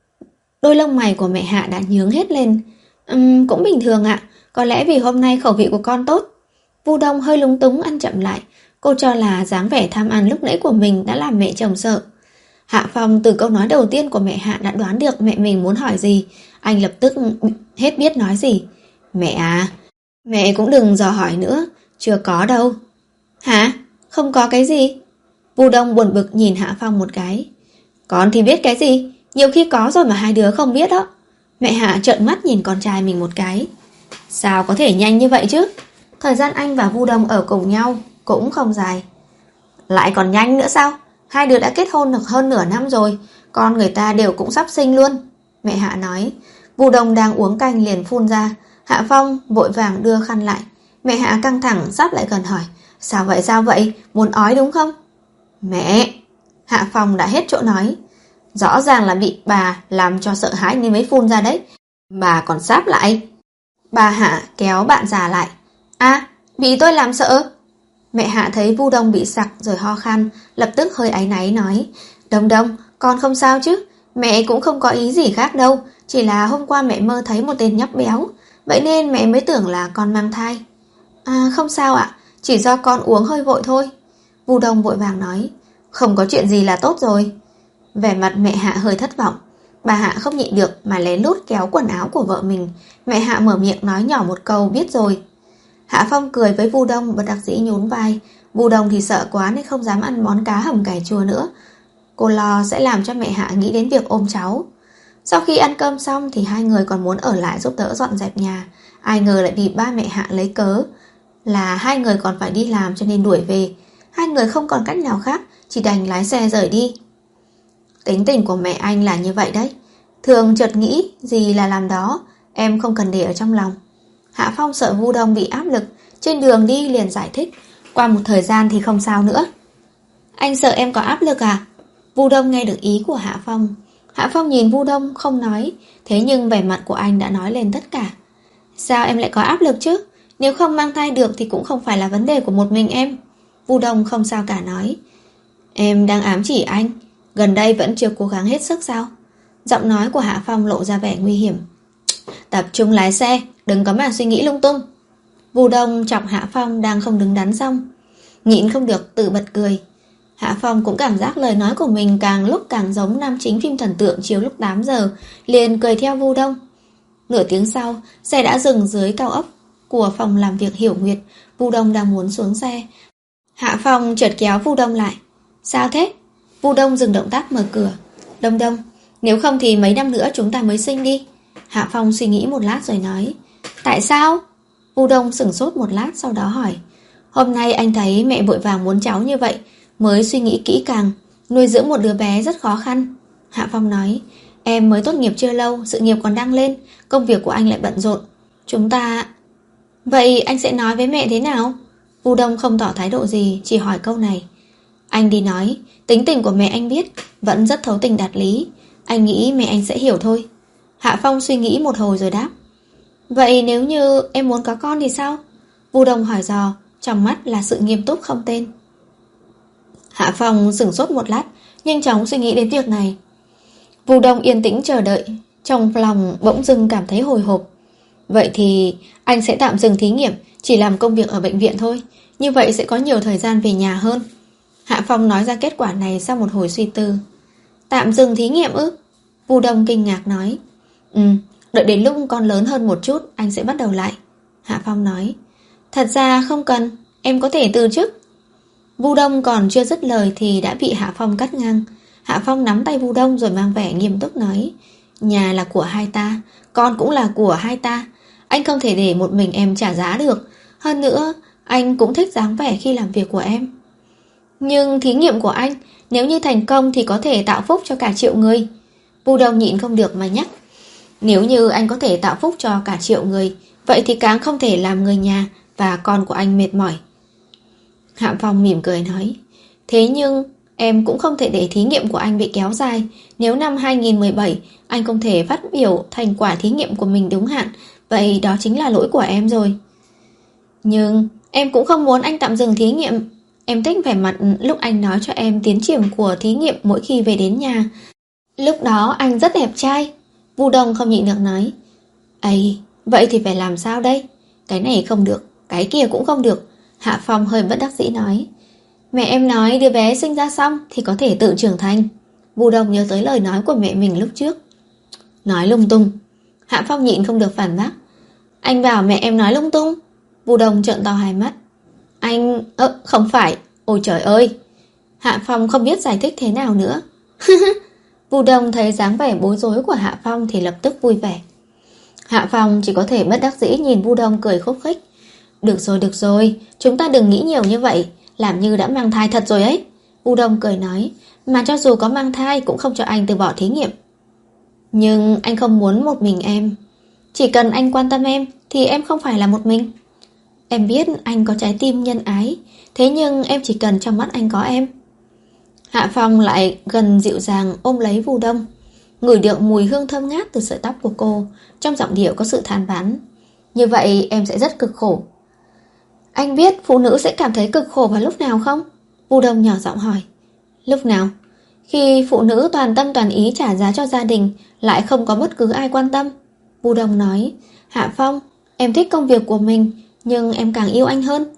Đôi lông mày của mẹ Hạ đã nhướng hết lên. Uhm, cũng bình thường ạ. Có lẽ vì hôm nay khẩu vị của con tốt. Vu Đông hơi lúng túng ăn chậm lại. Cô cho là dáng vẻ tham ăn lúc nãy của mình đã làm mẹ chồng sợ. Hạ Phong từ câu nói đầu tiên của mẹ Hạ đã đoán được mẹ mình muốn hỏi gì. Anh lập tức hết biết nói gì. Mẹ à, mẹ cũng đừng dò hỏi nữa. Chưa có đâu. Hả? Không có cái gì? Vu Đông buồn bực nhìn Hạ Phong một cái. Con thì biết cái gì? Nhiều khi có rồi mà hai đứa không biết đó. Mẹ Hạ trợn mắt nhìn con trai mình một cái. Sao có thể nhanh như vậy chứ? Thời gian anh và Vu Đông ở cùng nhau cũng không dài. Lại còn nhanh nữa sao? Hai đứa đã kết hôn được hơn nửa năm rồi. Con người ta đều cũng sắp sinh luôn. Mẹ Hạ nói. Vu Đông đang uống canh liền phun ra. Hạ Phong vội vàng đưa khăn lại. Mẹ Hạ căng thẳng sắp lại gần hỏi. Sao vậy sao vậy? Muốn ói đúng không? Mẹ! Hạ Phong đã hết chỗ nói. Rõ ràng là bị bà làm cho sợ hãi nên mới phun ra đấy. Bà còn sáp lại. Bà Hạ kéo bạn già lại. À, bị tôi làm sợ. Mẹ Hạ thấy Vu Đông bị sặc rồi ho khan, lập tức hơi áy náy nói. Đông Đông, con không sao chứ? Mẹ cũng không có ý gì khác đâu. Chỉ là hôm qua mẹ mơ thấy một tên nhóc béo. Vậy nên mẹ mới tưởng là con mang thai. À không sao ạ, chỉ do con uống hơi vội thôi. Vu Đông vội vàng nói. Không có chuyện gì là tốt rồi. Vẻ mặt mẹ Hạ hơi thất vọng. Bà Hạ không nhịn được mà lén lút kéo quần áo của vợ mình. Mẹ Hạ mở miệng nói nhỏ một câu biết rồi. Hạ Phong cười với Vu Đông bất đắc dĩ nhún vai. Vu Đông thì sợ quá nên không dám ăn món cá hầm cải chua nữa. Cô lo sẽ làm cho mẹ Hạ nghĩ đến việc ôm cháu. Sau khi ăn cơm xong thì hai người còn muốn ở lại giúp đỡ dọn dẹp nhà. Ai ngờ lại bị ba mẹ Hạ lấy cớ là hai người còn phải đi làm cho nên đuổi về. Hai người không còn cách nào khác, chỉ đành lái xe rời đi. Tính tình của mẹ anh là như vậy đấy. Thường chợt nghĩ gì là làm đó. Em không cần để ở trong lòng. Hạ Phong sợ Vu Đông bị áp lực. Trên đường đi liền giải thích. Qua một thời gian thì không sao nữa. Anh sợ em có áp lực à? Vu Đông nghe được ý của Hạ Phong. Hạ Phong nhìn Vu Đông không nói. Thế nhưng vẻ mặt của anh đã nói lên tất cả. Sao em lại có áp lực chứ? Nếu không mang thai được thì cũng không phải là vấn đề của một mình em. Vu Đông không sao cả nói. Em đang ám chỉ anh. Gần đây vẫn chưa cố gắng hết sức sao? Giọng nói của Hạ Phong lộ ra vẻ nguy hiểm. Tập trung lái xe, đừng có mà suy nghĩ lung tung. Vu Đông chọc Hạ Phong đang không đứng đắn xong. Nhịn không được tự bật cười. Hạ Phong cũng cảm giác lời nói của mình càng lúc càng giống nam chính phim thần tượng chiếu lúc tám giờ, liền cười theo Vu Đông. Nửa tiếng sau, xe đã dừng dưới cao ốc của phòng làm việc Hiểu Nguyệt. Vu Đông đang muốn xuống xe. Hạ Phong chợt kéo Vu Đông lại. Sao thế? Vu Đông dừng động tác mở cửa. Đông Đông, nếu không thì mấy năm nữa chúng ta mới sinh đi. Hạ Phong suy nghĩ một lát rồi nói. Tại sao? Vu Đông sửng sốt một lát sau đó hỏi. Hôm nay anh thấy mẹ vội vàng muốn cháu như vậy, mới suy nghĩ kỹ càng. Nuôi dưỡng một đứa bé rất khó khăn. Hạ Phong nói. Em mới tốt nghiệp chưa lâu, sự nghiệp còn đang lên, công việc của anh lại bận rộn. Chúng ta... Vậy anh sẽ nói với mẹ thế nào? Vu Đông không tỏ thái độ gì, chỉ hỏi câu này. Anh đi nói, tính tình của mẹ anh biết, vẫn rất thấu tình đạt lý. Anh nghĩ mẹ anh sẽ hiểu thôi. Hạ Phong suy nghĩ một hồi rồi đáp. Vậy nếu như em muốn có con thì sao? Vu Đông hỏi dò, trong mắt là sự nghiêm túc không tên. Hạ Phong sửng sốt một lát, nhanh chóng suy nghĩ đến việc này. Vu Đông yên tĩnh chờ đợi, trong lòng bỗng dưng cảm thấy hồi hộp. Vậy thì anh sẽ tạm dừng thí nghiệm, chỉ làm công việc ở bệnh viện thôi. Như vậy sẽ có nhiều thời gian về nhà hơn. Hạ Phong nói ra kết quả này sau một hồi suy tư. Tạm dừng thí nghiệm ư? Vu Đông kinh ngạc nói. Ừ, đợi đến lúc con lớn hơn một chút anh sẽ bắt đầu lại. Hạ Phong nói. Thật ra không cần, em có thể từ chức. Vu Đông còn chưa dứt lời thì đã bị Hạ Phong cắt ngang. Hạ Phong nắm tay Vu Đông rồi mang vẻ nghiêm túc nói. Nhà là của hai ta, con cũng là của hai ta. Anh không thể để một mình em trả giá được. Hơn nữa, anh cũng thích dáng vẻ khi làm việc của em. Nhưng thí nghiệm của anh, nếu như thành công thì có thể tạo phúc cho cả triệu người. Vu Đông nhịn không được mà nhắc. Nếu như anh có thể tạo phúc cho cả triệu người, vậy thì càng không thể làm người nhà và con của anh mệt mỏi. Hạ Phong mỉm cười nói. Thế nhưng em cũng không thể để thí nghiệm của anh bị kéo dài. Nếu năm hai nghìn không trăm mười bảy anh không thể phát biểu thành quả thí nghiệm của mình đúng hạn, vậy đó chính là lỗi của em rồi. Nhưng em cũng không muốn anh tạm dừng thí nghiệm. Em thích vẻ mặt lúc anh nói cho em tiến triển của thí nghiệm mỗi khi về đến nhà. Lúc đó anh rất đẹp trai. Vu Đông không nhịn được nói. Ây, vậy thì phải làm sao đây? Cái này không được, cái kia cũng không được. Hạ Phong hơi bất đắc dĩ nói. Mẹ em nói đứa bé sinh ra xong thì có thể tự trưởng thành. Vu Đông nhớ tới lời nói của mẹ mình lúc trước. Nói lung tung. Hạ Phong nhịn không được phản bác. Anh bảo mẹ em nói lung tung. Vu Đông trợn to hai mắt. Anh... ơ không phải. Ôi trời ơi. Hạ Phong không biết giải thích thế nào nữa. Vu Đông thấy dáng vẻ bối rối của Hạ Phong thì lập tức vui vẻ. Hạ Phong chỉ có thể bất đắc dĩ nhìn Vu Đông cười khúc khích. Được rồi, được rồi, chúng ta đừng nghĩ nhiều như vậy, làm như đã mang thai thật rồi ấy. Vu Đông cười nói, mà cho dù có mang thai cũng không cho anh từ bỏ thí nghiệm. Nhưng anh không muốn một mình em. Chỉ cần anh quan tâm em thì em không phải là một mình. Em biết anh có trái tim nhân ái, thế nhưng em chỉ cần trong mắt anh có em. Hạ Phong lại gần dịu dàng ôm lấy Vu Đông, ngửi được mùi hương thơm ngát từ sợi tóc của cô. Trong giọng điệu có sự than vãn. Như vậy em sẽ rất cực khổ. Anh biết phụ nữ sẽ cảm thấy cực khổ vào lúc nào không? Vu Đông nhỏ giọng hỏi. Lúc nào? Khi phụ nữ toàn tâm toàn ý trả giá cho gia đình, lại không có bất cứ ai quan tâm. Vu Đông nói. Hạ Phong, em thích công việc của mình, nhưng em càng yêu anh hơn.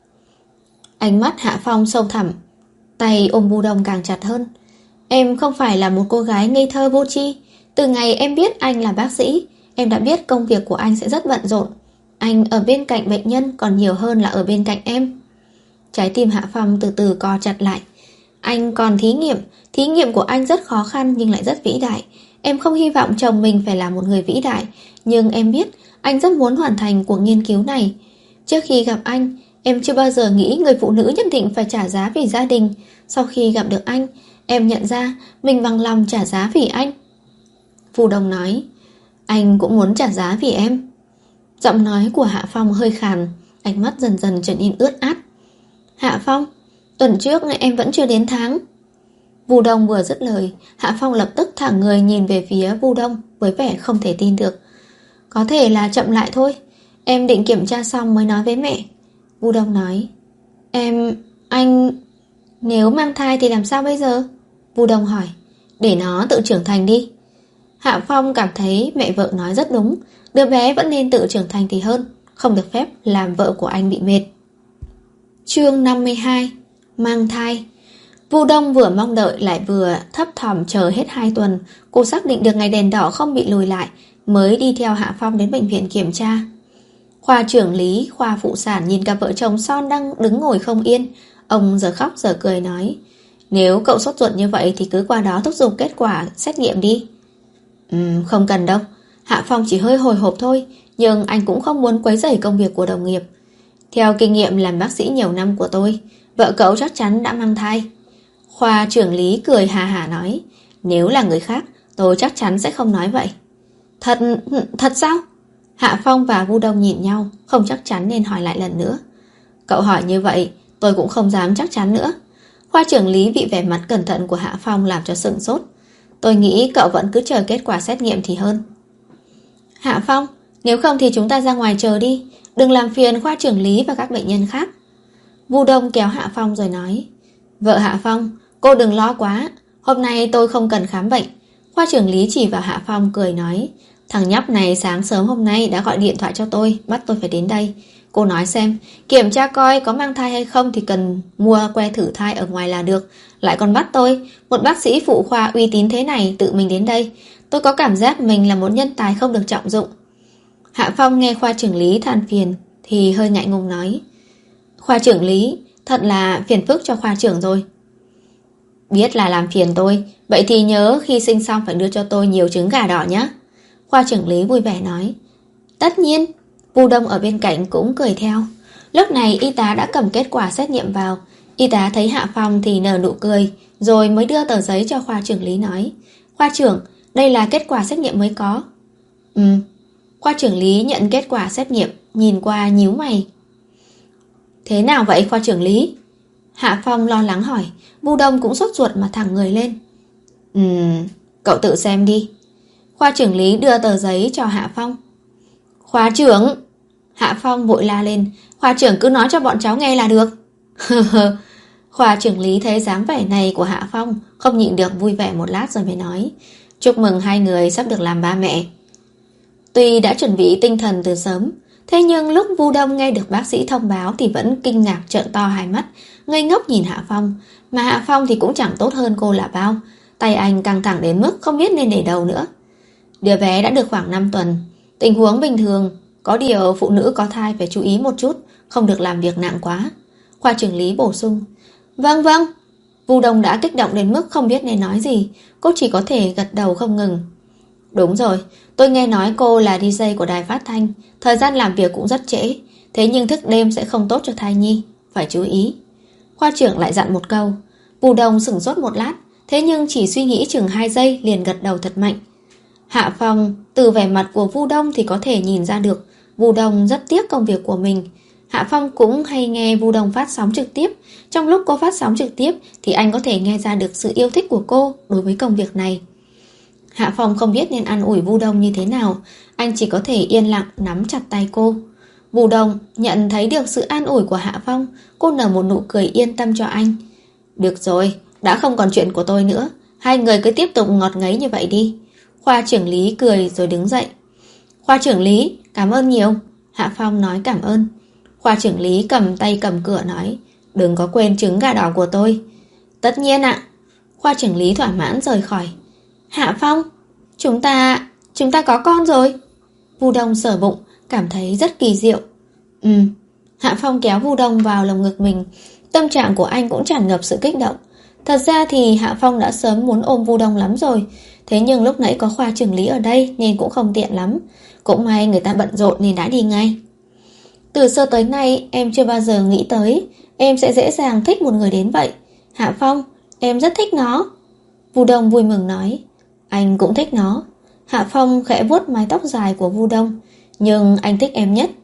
Ánh mắt Hạ Phong sâu thẳm, tay ôm Vu Đông càng chặt hơn. Em không phải là một cô gái ngây thơ vô tri. Từ ngày em biết anh là bác sĩ, em đã biết công việc của anh sẽ rất bận rộn. Anh ở bên cạnh bệnh nhân còn nhiều hơn là ở bên cạnh em. Trái tim Hạ Phong từ từ co chặt lại. Anh còn thí nghiệm. Thí nghiệm của anh rất khó khăn nhưng lại rất vĩ đại. Em không hy vọng chồng mình phải là một người vĩ đại, nhưng em biết anh rất muốn hoàn thành cuộc nghiên cứu này. Trước khi gặp anh, em chưa bao giờ nghĩ người phụ nữ nhất định phải trả giá vì gia đình. Sau khi gặp được anh, em nhận ra mình bằng lòng trả giá vì anh. Vu Đông nói. Anh cũng muốn trả giá vì em. Giọng nói của Hạ Phong hơi khàn, ánh mắt dần dần trở nên ướt át. Hạ Phong, tuần trước em vẫn chưa đến tháng. Vu Đông vừa dứt lời, Hạ Phong lập tức thẳng người nhìn về phía Vu Đông với vẻ không thể tin được. Có thể là chậm lại thôi, em định kiểm tra xong mới nói với mẹ. Vu Đông nói. Em... anh... Nếu mang thai thì làm sao bây giờ? Vu Đông hỏi. Để nó tự trưởng thành đi. Hạ Phong cảm thấy mẹ vợ nói rất đúng. Đứa bé vẫn nên tự trưởng thành thì hơn, không được phép làm vợ của anh bị mệt. Chương năm mươi hai. Mang thai. Vu Đông vừa mong đợi lại vừa thấp thỏm chờ hết hai tuần. Cô xác định được ngày đèn đỏ không bị lùi lại, mới đi theo Hạ Phong đến bệnh viện kiểm tra. Khoa trưởng lý, khoa phụ sản nhìn cặp vợ chồng son đang đứng ngồi không yên. Ông giờ khóc giờ cười nói. Nếu cậu sốt ruột như vậy thì cứ qua đó thúc giục kết quả xét nghiệm đi. Ừm, không cần đâu. Hạ Phong chỉ hơi hồi hộp thôi, nhưng anh cũng không muốn quấy rầy công việc của đồng nghiệp. Theo kinh nghiệm làm bác sĩ nhiều năm của tôi, vợ cậu chắc chắn đã mang thai. Khoa trưởng lý cười hà hà nói. Nếu là người khác, tôi chắc chắn sẽ không nói vậy. Thật... thật sao? Hạ Phong và Vu Đông nhìn nhau, không chắc chắn nên hỏi lại lần nữa. Cậu hỏi như vậy, tôi cũng không dám chắc chắn nữa. Khoa trưởng lý bị vẻ mặt cẩn thận của Hạ Phong làm cho sửng sốt. Tôi nghĩ cậu vẫn cứ chờ kết quả xét nghiệm thì hơn. Hạ Phong, nếu không thì chúng ta ra ngoài chờ đi, đừng làm phiền khoa trưởng lý và các bệnh nhân khác. Vu Đông kéo Hạ Phong rồi nói. Vợ Hạ Phong, cô đừng lo quá, hôm nay tôi không cần khám bệnh. Khoa trưởng lý chỉ vào Hạ Phong cười nói. Thằng nhóc này sáng sớm hôm nay đã gọi điện thoại cho tôi, bắt tôi phải đến đây. Cô nói xem, kiểm tra coi có mang thai hay không thì cần mua que thử thai ở ngoài là được. Lại còn bắt tôi, một bác sĩ phụ khoa uy tín thế này tự mình đến đây. Tôi có cảm giác mình là một nhân tài không được trọng dụng. Hạ Phong nghe khoa trưởng lý than phiền thì hơi ngại ngùng nói: Khoa trưởng lý, thật là phiền phức cho khoa trưởng rồi. Biết là làm phiền tôi, vậy thì nhớ khi sinh xong phải đưa cho tôi nhiều trứng gà đỏ nhé. Khoa trưởng lý vui vẻ nói. Tất nhiên. Vu Đông ở bên cạnh cũng cười theo. Lúc này y tá đã cầm kết quả xét nghiệm vào. Y tá thấy Hạ Phong thì nở nụ cười, rồi mới đưa tờ giấy cho khoa trưởng lý nói: Khoa trưởng, đây là kết quả xét nghiệm mới có. Ừ. Khoa trưởng lý nhận kết quả xét nghiệm, nhìn qua nhíu mày. Thế nào vậy khoa trưởng lý? Hạ Phong lo lắng hỏi. Vu Đông cũng sốt ruột mà thẳng người lên. Ừm, cậu tự xem đi. Khoa trưởng lý đưa tờ giấy cho Hạ Phong. Khoa trưởng! Hạ Phong vội la lên. Khoa trưởng cứ nói cho bọn cháu nghe là được. Khoa trưởng lý thấy dáng vẻ này của Hạ Phong, không nhịn được vui vẻ một lát rồi mới nói: Chúc mừng hai người sắp được làm ba mẹ. Tuy đã chuẩn bị tinh thần từ sớm, thế nhưng lúc Vu Đông nghe được bác sĩ thông báo thì vẫn kinh ngạc trợn to hai mắt, ngây ngốc nhìn Hạ Phong. Mà Hạ Phong thì cũng chẳng tốt hơn cô là bao. Tay anh căng thẳng đến mức không biết nên để đâu nữa. Đứa bé đã được khoảng năm tuần. Tình huống bình thường, có điều phụ nữ có thai phải chú ý một chút, không được làm việc nặng quá. Khoa trưởng lý bổ sung. Vâng vâng. Vu Đông đã kích động đến mức không biết nên nói gì. Cô chỉ có thể gật đầu không ngừng. Đúng rồi, tôi nghe nói cô là đi jây của đài phát thanh, thời gian làm việc cũng rất trễ. Thế nhưng thức đêm sẽ không tốt cho thai nhi, phải chú ý. Khoa trưởng lại dặn một câu. Vu Đông sửng sốt một lát, thế nhưng chỉ suy nghĩ chừng hai giây liền gật đầu thật mạnh. Hạ Phong từ vẻ mặt của Vu Đông thì có thể nhìn ra được Vu Đông rất tiếc công việc của mình. Hạ Phong cũng hay nghe Vu Đông phát sóng trực tiếp. Trong lúc cô phát sóng trực tiếp thì anh có thể nghe ra được sự yêu thích của cô đối với công việc này. Hạ Phong không biết nên an ủi Vu Đông như thế nào. Anh chỉ có thể yên lặng nắm chặt tay cô. Vu Đông nhận thấy được sự an ủi của Hạ Phong. Cô nở một nụ cười yên tâm cho anh. Được rồi, đã không còn chuyện của tôi nữa. Hai người cứ tiếp tục ngọt ngấy như vậy đi. Khoa trưởng lý cười rồi đứng dậy. Khoa trưởng lý, cảm ơn nhiều. Hạ Phong nói cảm ơn. Khoa trưởng lý cầm tay cầm cửa nói: Đừng có quên trứng gà đỏ của tôi. Tất nhiên ạ. Khoa trưởng lý thỏa mãn rời khỏi. Hạ Phong, chúng ta, chúng ta có con rồi. Vu Đông sờ bụng, cảm thấy rất kỳ diệu. Ừ. Hạ Phong kéo Vu Đông vào lồng ngực mình. Tâm trạng của anh cũng tràn ngập sự kích động. Thật ra thì Hạ Phong đã sớm muốn ôm Vu Đông lắm rồi. Thế nhưng lúc nãy có khoa trưởng lý ở đây nên cũng không tiện lắm. Cũng may người ta bận rộn nên đã đi ngay. Từ xưa tới nay em chưa bao giờ nghĩ tới em sẽ dễ dàng thích một người đến vậy. Hạ Phong, em rất thích nó. Vu Đông vui mừng nói. Anh cũng thích nó. Hạ Phong khẽ vuốt mái tóc dài của Vu Đông. Nhưng anh thích em nhất.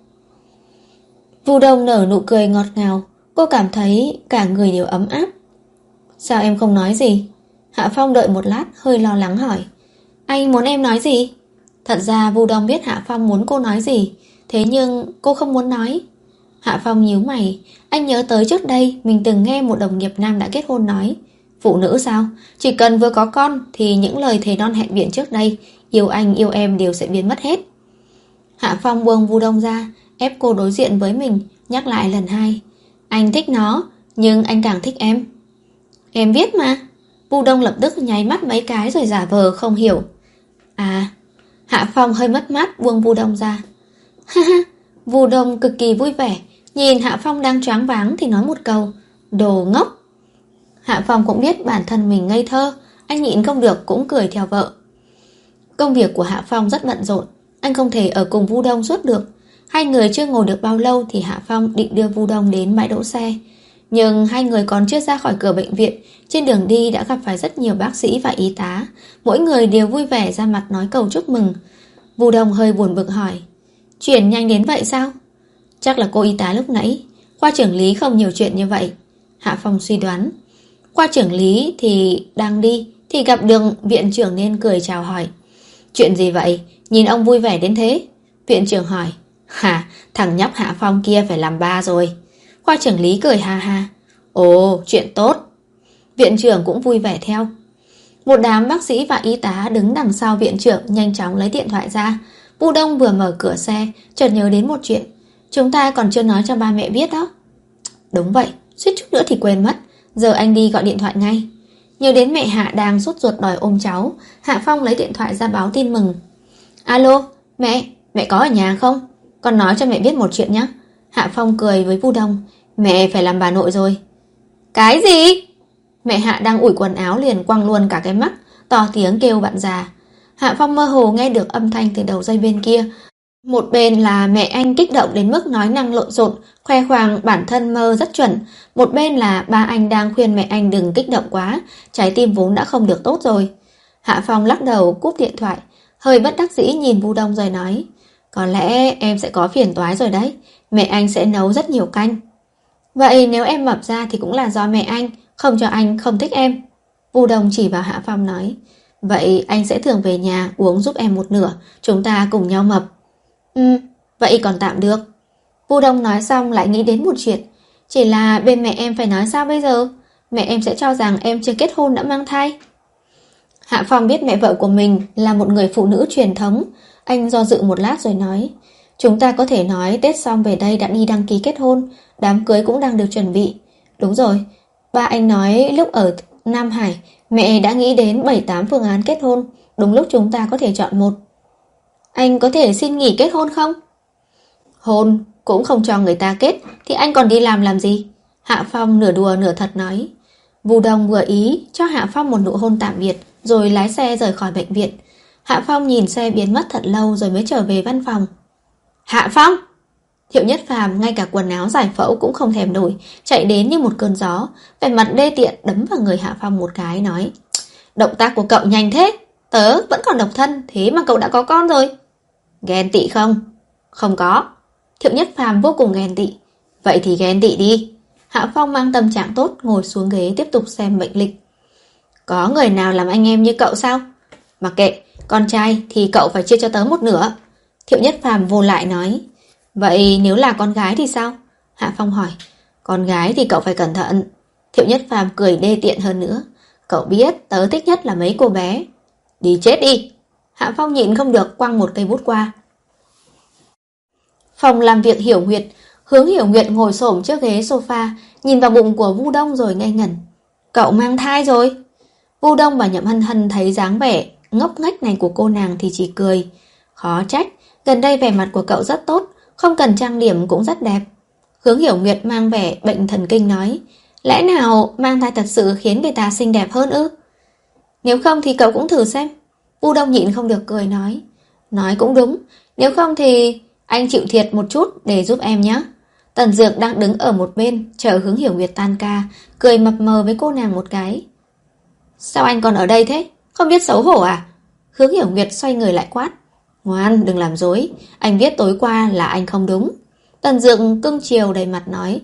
Vu Đông nở nụ cười ngọt ngào. Cô cảm thấy cả người đều ấm áp. Sao em không nói gì? Hạ Phong đợi một lát hơi lo lắng hỏi. Anh muốn em nói gì? Thật ra Vu Đông biết Hạ Phong muốn cô nói gì, thế nhưng cô không muốn nói. Hạ Phong nhíu mày. Anh nhớ tới trước đây mình từng nghe một đồng nghiệp nam đã kết hôn nói: Phụ nữ sao? Chỉ cần vừa có con thì những lời thề non hẹn biển trước đây, yêu anh yêu em đều sẽ biến mất hết. Hạ Phong buông Vu Đông ra, ép cô đối diện với mình, nhắc lại lần hai. Anh thích nó, nhưng anh càng thích em. Em biết mà. Vu Đông lập tức nháy mắt mấy cái rồi giả vờ không hiểu. À. Hạ Phong hơi mất mát buông Vu Đông ra. Ha ha. Vu Đông cực kỳ vui vẻ, nhìn Hạ Phong đang choáng váng thì nói một câu: Đồ ngốc. Hạ Phong cũng biết bản thân mình ngây thơ, anh nhịn không được cũng cười theo vợ. Công việc của Hạ Phong rất bận rộn, anh không thể ở cùng Vu Đông suốt được. Hai người chưa ngồi được bao lâu thì Hạ Phong định đưa Vu Đông đến bãi đỗ xe. Nhưng hai người còn chưa ra khỏi cửa bệnh viện, trên đường đi đã gặp phải rất nhiều bác sĩ và y tá. Mỗi người đều vui vẻ ra mặt nói câu chúc mừng. Vu Đông hơi buồn bực hỏi: Chuyển nhanh đến vậy sao? Chắc là cô y tá lúc nãy. Khoa trưởng lý không nhiều chuyện như vậy. Hạ Phong suy đoán. Khoa trưởng lý thì đang đi thì gặp được viện trưởng nên cười chào hỏi. Chuyện gì vậy? Nhìn ông vui vẻ đến thế. Viện trưởng hỏi. Hả, thằng nhóc Hạ Phong kia phải làm ba rồi. Khoa trưởng lý cười ha ha. Ồ, chuyện tốt. Viện trưởng cũng vui vẻ theo. Một đám bác sĩ và y tá đứng đằng sau viện trưởng nhanh chóng lấy điện thoại ra. Vu Đông vừa mở cửa xe, chợt nhớ đến một chuyện. Chúng ta còn chưa nói cho ba mẹ biết đó. Đúng vậy, suýt chút nữa thì quên mất. Giờ anh đi gọi điện thoại ngay. Nhớ đến mẹ Hạ đang sốt ruột đòi ôm cháu, Hạ Phong lấy điện thoại ra báo tin mừng. Alo, mẹ, mẹ có ở nhà không? Con nói cho mẹ biết một chuyện nhé. Hạ Phong cười với Vu Đông. Mẹ phải làm bà nội rồi. Cái gì? Mẹ Hạ đang ủi quần áo liền quăng luôn cả cái mắt, to tiếng kêu bạn già. Hạ Phong mơ hồ nghe được âm thanh từ đầu dây bên kia. Một bên là mẹ anh kích động đến mức nói năng lộn xộn, khoe khoang bản thân mơ rất chuẩn. Một bên là ba anh đang khuyên mẹ anh đừng kích động quá, trái tim vốn đã không được tốt rồi. Hạ Phong lắc đầu cúp điện thoại, hơi bất đắc dĩ nhìn Vu Đông rồi nói. Có lẽ em sẽ có phiền toái rồi đấy. Mẹ anh sẽ nấu rất nhiều canh. Vậy nếu em mập ra thì cũng là do mẹ anh, không cho anh không thích em. Vu Đông chỉ vào Hạ Phong nói. Vậy anh sẽ thường về nhà uống giúp em một nửa, chúng ta cùng nhau mập. Ừ, vậy còn tạm được. Vu Đông nói xong lại nghĩ đến một chuyện. Chỉ là bên mẹ em phải nói sao bây giờ? Mẹ em sẽ cho rằng em chưa kết hôn đã mang thai. Hạ Phong biết mẹ vợ của mình là một người phụ nữ truyền thống. Anh do dự một lát rồi nói. Chúng ta có thể nói Tết xong về đây đã đi đăng ký kết hôn, đám cưới cũng đang được chuẩn bị. Đúng rồi, ba anh nói lúc ở Nam Hải mẹ đã nghĩ đến bảy tám phương án kết hôn. Đúng lúc chúng ta có thể chọn một. Anh có thể xin nghỉ kết hôn không? Hôn cũng không cho người ta kết thì anh còn đi làm làm gì? Hạ Phong nửa đùa nửa thật nói. Vu Đông vừa ý cho Hạ Phong một nụ hôn tạm biệt, rồi lái xe rời khỏi bệnh viện. Hạ Phong nhìn xe biến mất thật lâu rồi mới trở về văn phòng. Hạ Phong! Thiệu Nhất Phàm ngay cả quần áo giải phẫu cũng không thèm nổi, chạy đến như một cơn gió, vẻ mặt đê tiện đấm vào người Hạ Phong một cái nói. Động tác của cậu nhanh thế, tớ vẫn còn độc thân, thế mà cậu đã có con rồi. Ghen tị không? Không có. Thiệu Nhất Phàm vô cùng ghen tị. Vậy thì ghen tị đi. Hạ Phong mang tâm trạng tốt ngồi xuống ghế tiếp tục xem bệnh lịch. Có người nào làm anh em như cậu sao? Mặc kệ, con trai thì cậu phải chia cho tớ một nửa. Thiệu Nhất Phàm vô lại nói. Vậy nếu là con gái thì sao? Hạ Phong hỏi. Con gái thì cậu phải cẩn thận. Thiệu Nhất Phàm cười đê tiện hơn nữa. Cậu biết tớ thích nhất là mấy cô bé. Đi chết đi. Hạ Phong nhịn không được quăng một cây bút qua. Phòng làm việc Hiểu Nguyệt. Hướng Hiểu Nguyệt ngồi xổm trước ghế sofa, nhìn vào bụng của Vu Đông rồi ngây ngẩn. Cậu mang thai rồi. Vu Đông và Nhậm Hân Hân thấy dáng vẻ ngốc nghếch này của cô nàng thì chỉ cười. Khó trách, gần đây vẻ mặt của cậu rất tốt, không cần trang điểm cũng rất đẹp. Hướng Hiểu Nguyệt mang vẻ bệnh thần kinh nói. Lẽ nào mang thai thật sự khiến người ta xinh đẹp hơn ư? Nếu không thì cậu cũng thử xem. Vu Đông nhịn không được cười nói. Nói cũng đúng, nếu không thì anh chịu thiệt một chút để giúp em nhé. Tần Dược đang đứng ở một bên chờ Hướng Hiểu Nguyệt tan ca, cười mập mờ với cô nàng một cái. Sao anh còn ở đây thế? Không biết xấu hổ à? Hướng Hiểu Nguyệt xoay người lại quát. Ngoan, đừng làm dối, anh biết tối qua là anh không đúng. Tần Dược cưng chiều đầy mặt nói.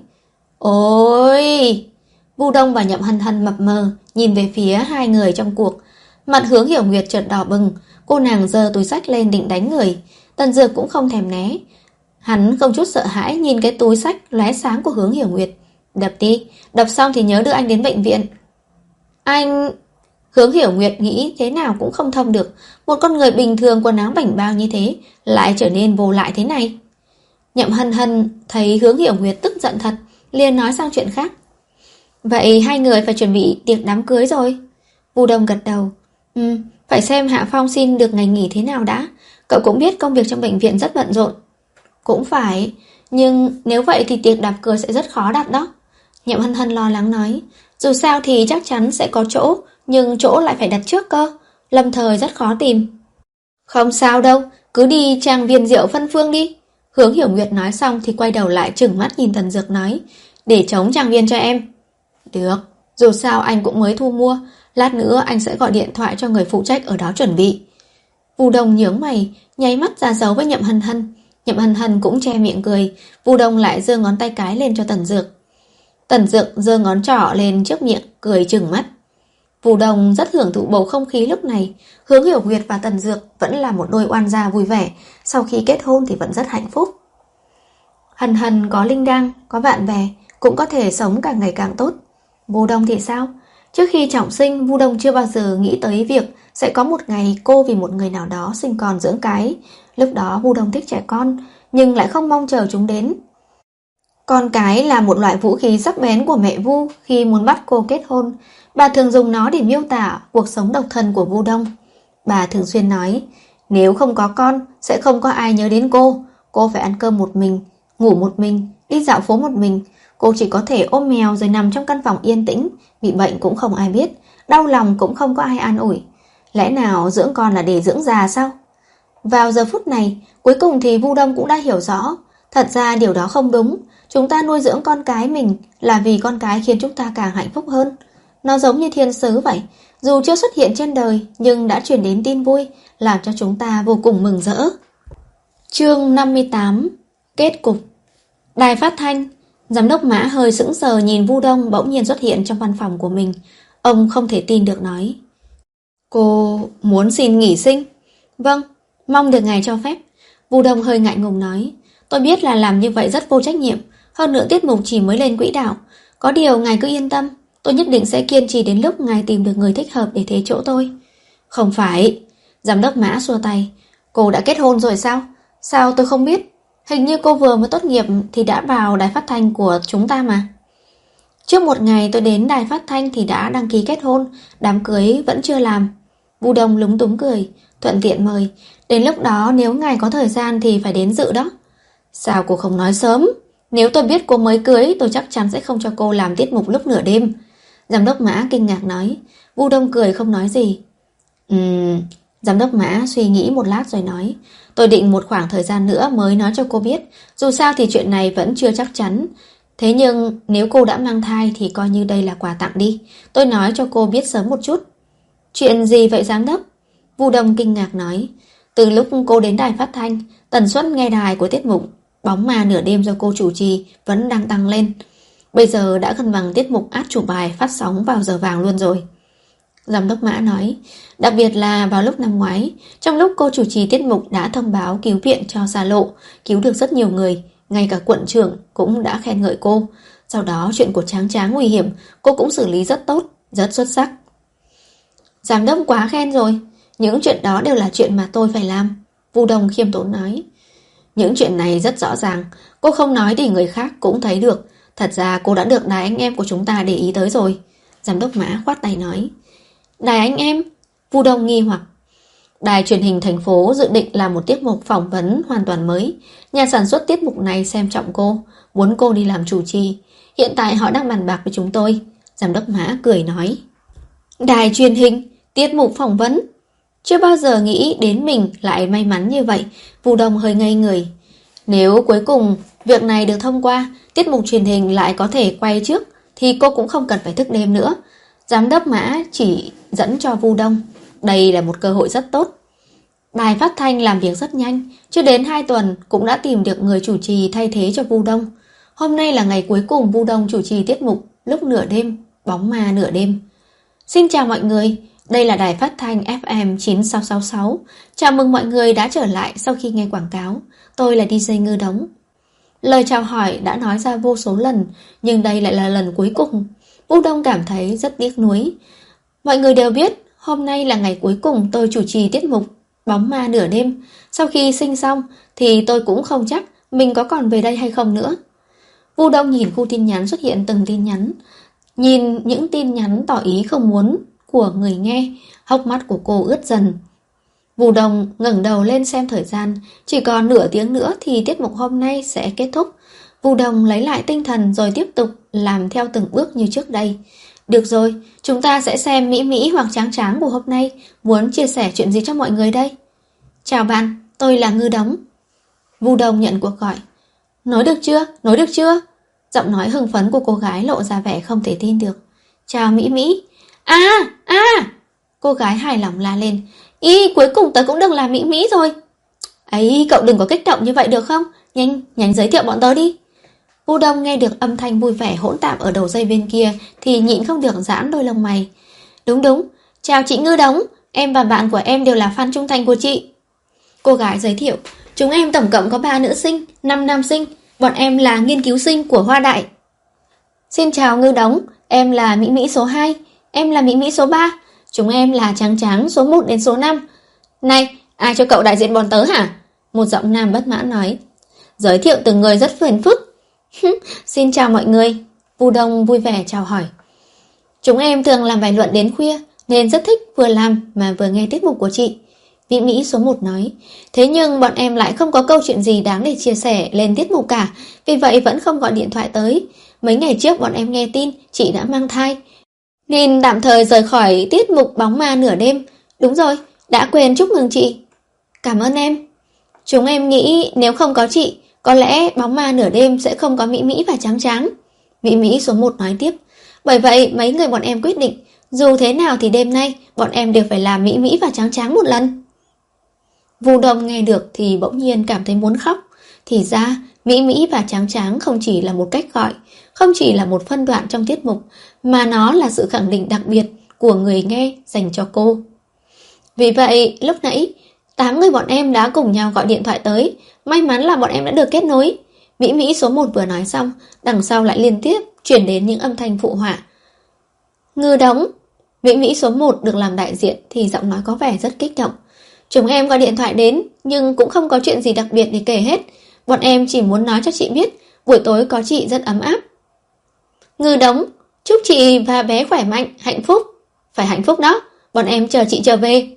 Ôi! Vu Đông và Nhậm Hân Hân mập mờ nhìn về phía hai người trong cuộc. Mặt Hướng Hiểu Nguyệt chợt đỏ bừng, cô nàng giơ túi xách lên định đánh người. Tần Dược cũng không thèm né. Hắn không chút sợ hãi nhìn cái túi xách lóe sáng của Hướng Hiểu Nguyệt. Đập đi, đập xong thì nhớ đưa anh đến bệnh viện. Anh... Hướng Hiểu Nguyệt nghĩ thế nào cũng không thông được, một con người bình thường quần áo bảnh bao như thế lại trở nên vô lại thế này. Nhậm Hân Hân thấy Hướng Hiểu Nguyệt tức giận thật, liền nói sang chuyện khác. Vậy hai người phải chuẩn bị tiệc đám cưới rồi. Vu Đông gật đầu. Ừ, phải xem Hạ Phong xin được ngày nghỉ thế nào đã. Cậu cũng biết công việc trong bệnh viện rất bận rộn. Cũng phải, nhưng nếu vậy thì tiệc đám cưới sẽ rất khó đặt đó. Nhậm Hân Hân lo lắng nói. Dù sao thì chắc chắn sẽ có chỗ, nhưng chỗ lại phải đặt trước cơ. Lâm thời rất khó tìm. Không sao đâu, cứ đi trang viên rượu Phân Phương đi. Hướng Hiểu Nguyệt nói xong thì quay đầu lại trừng mắt nhìn Tần Dược nói. Để trống trang viên cho em. Được, dù sao anh cũng mới thu mua. Lát nữa anh sẽ gọi điện thoại cho người phụ trách ở đó chuẩn bị. Vu Đông nhướng mày, nháy mắt ra dấu với Nhậm Hân Hân. Nhậm Hân Hân cũng che miệng cười. Vu Đông lại giơ ngón tay cái lên cho Tần Dược. Tần Dược giơ ngón trỏ lên trước miệng, cười trừng mắt. Vu Đông rất hưởng thụ bầu không khí lúc này. Hướng Hiểu Nguyệt và Tần Dược vẫn là một đôi oan gia vui vẻ, sau khi kết hôn thì vẫn rất hạnh phúc. Hân Hân có linh đăng, có bạn bè, cũng có thể sống càng ngày càng tốt. Vu Đông thì sao? Trước khi trọng sinh, Vu Đông chưa bao giờ nghĩ tới việc sẽ có một ngày cô vì một người nào đó sinh con dưỡng cái. Lúc đó Vu Đông thích trẻ con, nhưng lại không mong chờ chúng đến. Con cái là một loại vũ khí sắc bén của mẹ Vu khi muốn bắt cô kết hôn. Bà thường dùng nó để miêu tả cuộc sống độc thân của Vu Đông. Bà thường xuyên nói, nếu không có con, sẽ không có ai nhớ đến cô. Cô phải ăn cơm một mình, ngủ một mình, đi dạo phố một mình. Cô chỉ có thể ôm mèo rồi nằm trong căn phòng yên tĩnh, bị bệnh cũng không ai biết, đau lòng cũng không có ai an ủi. Lẽ nào dưỡng con là để dưỡng già sao? Vào giờ phút này, cuối cùng thì Vu Đông cũng đã hiểu rõ. Thật ra điều đó không đúng. Chúng ta nuôi dưỡng con cái mình là vì con cái khiến chúng ta càng hạnh phúc hơn. Nó giống như thiên sứ vậy, dù chưa xuất hiện trên đời nhưng đã truyền đến tin vui, làm cho chúng ta vô cùng mừng rỡ. Chương năm mươi tám. Kết cục. Đài phát thanh. Giám đốc Mã hơi sững sờ nhìn Vu Đông bỗng nhiên xuất hiện trong văn phòng của mình. Ông không thể tin được nói, cô muốn xin nghỉ sinh? Vâng, mong được ngài cho phép. Vu Đông hơi ngại ngùng nói, tôi biết là làm như vậy rất vô trách nhiệm, hơn nữa tiết mục chỉ mới lên quỹ đạo. Có điều ngài cứ yên tâm, tôi nhất định sẽ kiên trì đến lúc ngài tìm được người thích hợp để thế chỗ tôi. Không phải. Giám đốc Mã xua tay, cô đã kết hôn rồi sao? Sao tôi không biết? Hình như cô vừa mới tốt nghiệp thì đã vào đài phát thanh của chúng ta mà. Trước một ngày tôi đến đài phát thanh thì đã đăng ký kết hôn, đám cưới vẫn chưa làm. Vu Đông lúng túng cười, thuận tiện mời, đến lúc đó nếu ngài có thời gian thì phải đến dự đó. Sao cô không nói sớm? Nếu tôi biết cô mới cưới, tôi chắc chắn sẽ không cho cô làm tiết mục lúc nửa đêm. Giám đốc Mã kinh ngạc nói. Vu Đông cười không nói gì. Ừm... Giám đốc Mã suy nghĩ một lát rồi nói, tôi định một khoảng thời gian nữa mới nói cho cô biết. Dù sao thì chuyện này vẫn chưa chắc chắn. Thế nhưng nếu cô đã mang thai thì coi như đây là quà tặng đi. Tôi nói cho cô biết sớm một chút. Chuyện gì vậy giám đốc? Vu Đông kinh ngạc nói, từ lúc cô đến đài phát thanh, tần suất nghe đài của tiết mục Bóng Ma nửa đêm do cô chủ trì vẫn đang tăng lên. Bây giờ đã gần bằng tiết mục át chủ bài phát sóng vào giờ vàng luôn rồi. Giám đốc Mã nói, đặc biệt là vào lúc năm ngoái, trong lúc cô chủ trì tiết mục đã thông báo cứu viện cho Xa Lộ, cứu được rất nhiều người, ngay cả quận trưởng cũng đã khen ngợi cô. Sau đó chuyện của Tráng Tráng nguy hiểm, cô cũng xử lý rất tốt, rất xuất sắc. Giám đốc quá khen rồi, những chuyện đó đều là chuyện mà tôi phải làm. Vu Đông khiêm tốn nói, những chuyện này rất rõ ràng, cô không nói thì người khác cũng thấy được. Thật ra cô đã được đài anh em của chúng ta để ý tới rồi. Giám đốc Mã khoát tay nói, đài anh em? Vu Đông nghi hoặc. Đài truyền hình thành phố dự định làm một tiết mục phỏng vấn hoàn toàn mới. Nhà sản xuất tiết mục này xem trọng cô, muốn cô đi làm chủ trì. Hiện tại họ đang bàn bạc với chúng tôi. Giám đốc Mã cười nói, đài truyền hình, tiết mục phỏng vấn. Chưa bao giờ nghĩ đến mình lại may mắn như vậy. Vu Đông hơi ngây người. Nếu cuối cùng việc này được thông qua, tiết mục truyền hình lại có thể quay trước, thì cô cũng không cần phải thức đêm nữa. Giám đốc Mã chỉ dẫn cho Vu Đông, đây là một cơ hội rất tốt. Đài phát thanh làm việc rất nhanh, chưa đến hai tuần cũng đã tìm được người chủ trì thay thế cho Vu Đông. Hôm nay là ngày cuối cùng Vu Đông chủ trì tiết mục lúc nửa đêm, Bóng Ma nửa đêm. Xin chào mọi người, đây là đài phát thanh ép em chín sáu sáu sáu. Chào mừng mọi người đã trở lại sau khi nghe quảng cáo. Tôi là đi giây Ngư Đống. Lời chào hỏi đã nói ra vô số lần, nhưng đây lại là lần cuối cùng. Vu Đông cảm thấy rất tiếc nuối. Mọi người đều biết, hôm nay là ngày cuối cùng tôi chủ trì tiết mục Bóng Ma nửa đêm. Sau khi sinh xong thì tôi cũng không chắc mình có còn về đây hay không nữa. Vu Đông nhìn khu tin nhắn xuất hiện từng tin nhắn, nhìn những tin nhắn tỏ ý không muốn của người nghe, hốc mắt của cô ướt dần. Vu Đông ngẩng đầu lên xem thời gian, chỉ còn nửa tiếng nữa thì tiết mục hôm nay sẽ kết thúc. Vu Đông lấy lại tinh thần rồi tiếp tục làm theo từng bước như trước đây. Được rồi, chúng ta sẽ xem Mỹ Mỹ hoặc Tráng Tráng của hôm nay muốn chia sẻ chuyện gì cho mọi người đây. Chào bạn, tôi là Ngư Đống. Vu Đông nhận cuộc gọi. Nói được chưa? Nói được chưa? Giọng nói hưng phấn của cô gái lộ ra vẻ không thể tin được. Chào Mỹ Mỹ. À, à! Cô gái hài lòng la lên. Ý, cuối cùng tớ cũng được làm Mỹ Mỹ rồi. Ấy, cậu đừng có kích động như vậy được không? Nhanh, nhanh giới thiệu bọn tớ đi. Vu Đông nghe được âm thanh vui vẻ hỗn tạp ở đầu dây bên kia thì nhịn không được giãn đôi lông mày. Đúng đúng, chào chị Ngư Đống, em và bạn của em đều là fan trung thành của chị. Cô gái giới thiệu, chúng em tổng cộng có ba nữ sinh, năm nam sinh, bọn em là nghiên cứu sinh của Hoa Đại. Xin chào Ngư Đống, em là Mỹ Mỹ số hai, em là Mỹ Mỹ số ba. Chúng em là Trắng Trắng số một đến số năm. Này, ai cho cậu đại diện bọn tớ hả? Một giọng nam bất mãn nói. Giới thiệu từng người rất phiền phức. Xin chào mọi người. Vu Đông vui vẻ chào hỏi. Chúng em thường làm bài luận đến khuya, nên rất thích vừa làm mà vừa nghe tiết mục của chị. Mỹ Mỹ số một nói. Thế nhưng bọn em lại không có câu chuyện gì đáng để chia sẻ lên tiết mục cả, vì vậy vẫn không gọi điện thoại tới. Mấy ngày trước bọn em nghe tin chị đã mang thai, nên tạm thời rời khỏi tiết mục Bóng Ma nửa đêm. Đúng rồi, đã quên chúc mừng chị. Cảm ơn em. Chúng em nghĩ nếu không có chị, có lẽ Bóng Ma nửa đêm sẽ không có Mỹ Mỹ và Trắng Trắng. Mỹ Mỹ số một nói tiếp. Bởi vậy mấy người bọn em quyết định, dù thế nào thì đêm nay bọn em đều phải làm Mỹ Mỹ và Trắng Trắng một lần. Vu Đông nghe được thì bỗng nhiên cảm thấy muốn khóc. Thì ra Mỹ Mỹ và Trắng Trắng không chỉ là một cách gọi, không chỉ là một phân đoạn trong tiết mục, mà nó là sự khẳng định đặc biệt của người nghe dành cho cô. Vì vậy lúc nãy tám người bọn em đã cùng nhau gọi điện thoại tới. May mắn là bọn em đã được kết nối. Mỹ Mỹ số một vừa nói xong, đằng sau lại liên tiếp chuyển đến những âm thanh phụ họa. Ngư đóng. Mỹ Mỹ số một được làm đại diện thì giọng nói có vẻ rất kích động. Chúng em gọi điện thoại đến, nhưng cũng không có chuyện gì đặc biệt để kể hết. Bọn em chỉ muốn nói cho chị biết buổi tối có chị rất ấm áp. Ngư đóng. Chúc chị và bé khỏe mạnh, hạnh phúc. Phải hạnh phúc đó. Bọn em chờ chị trở về.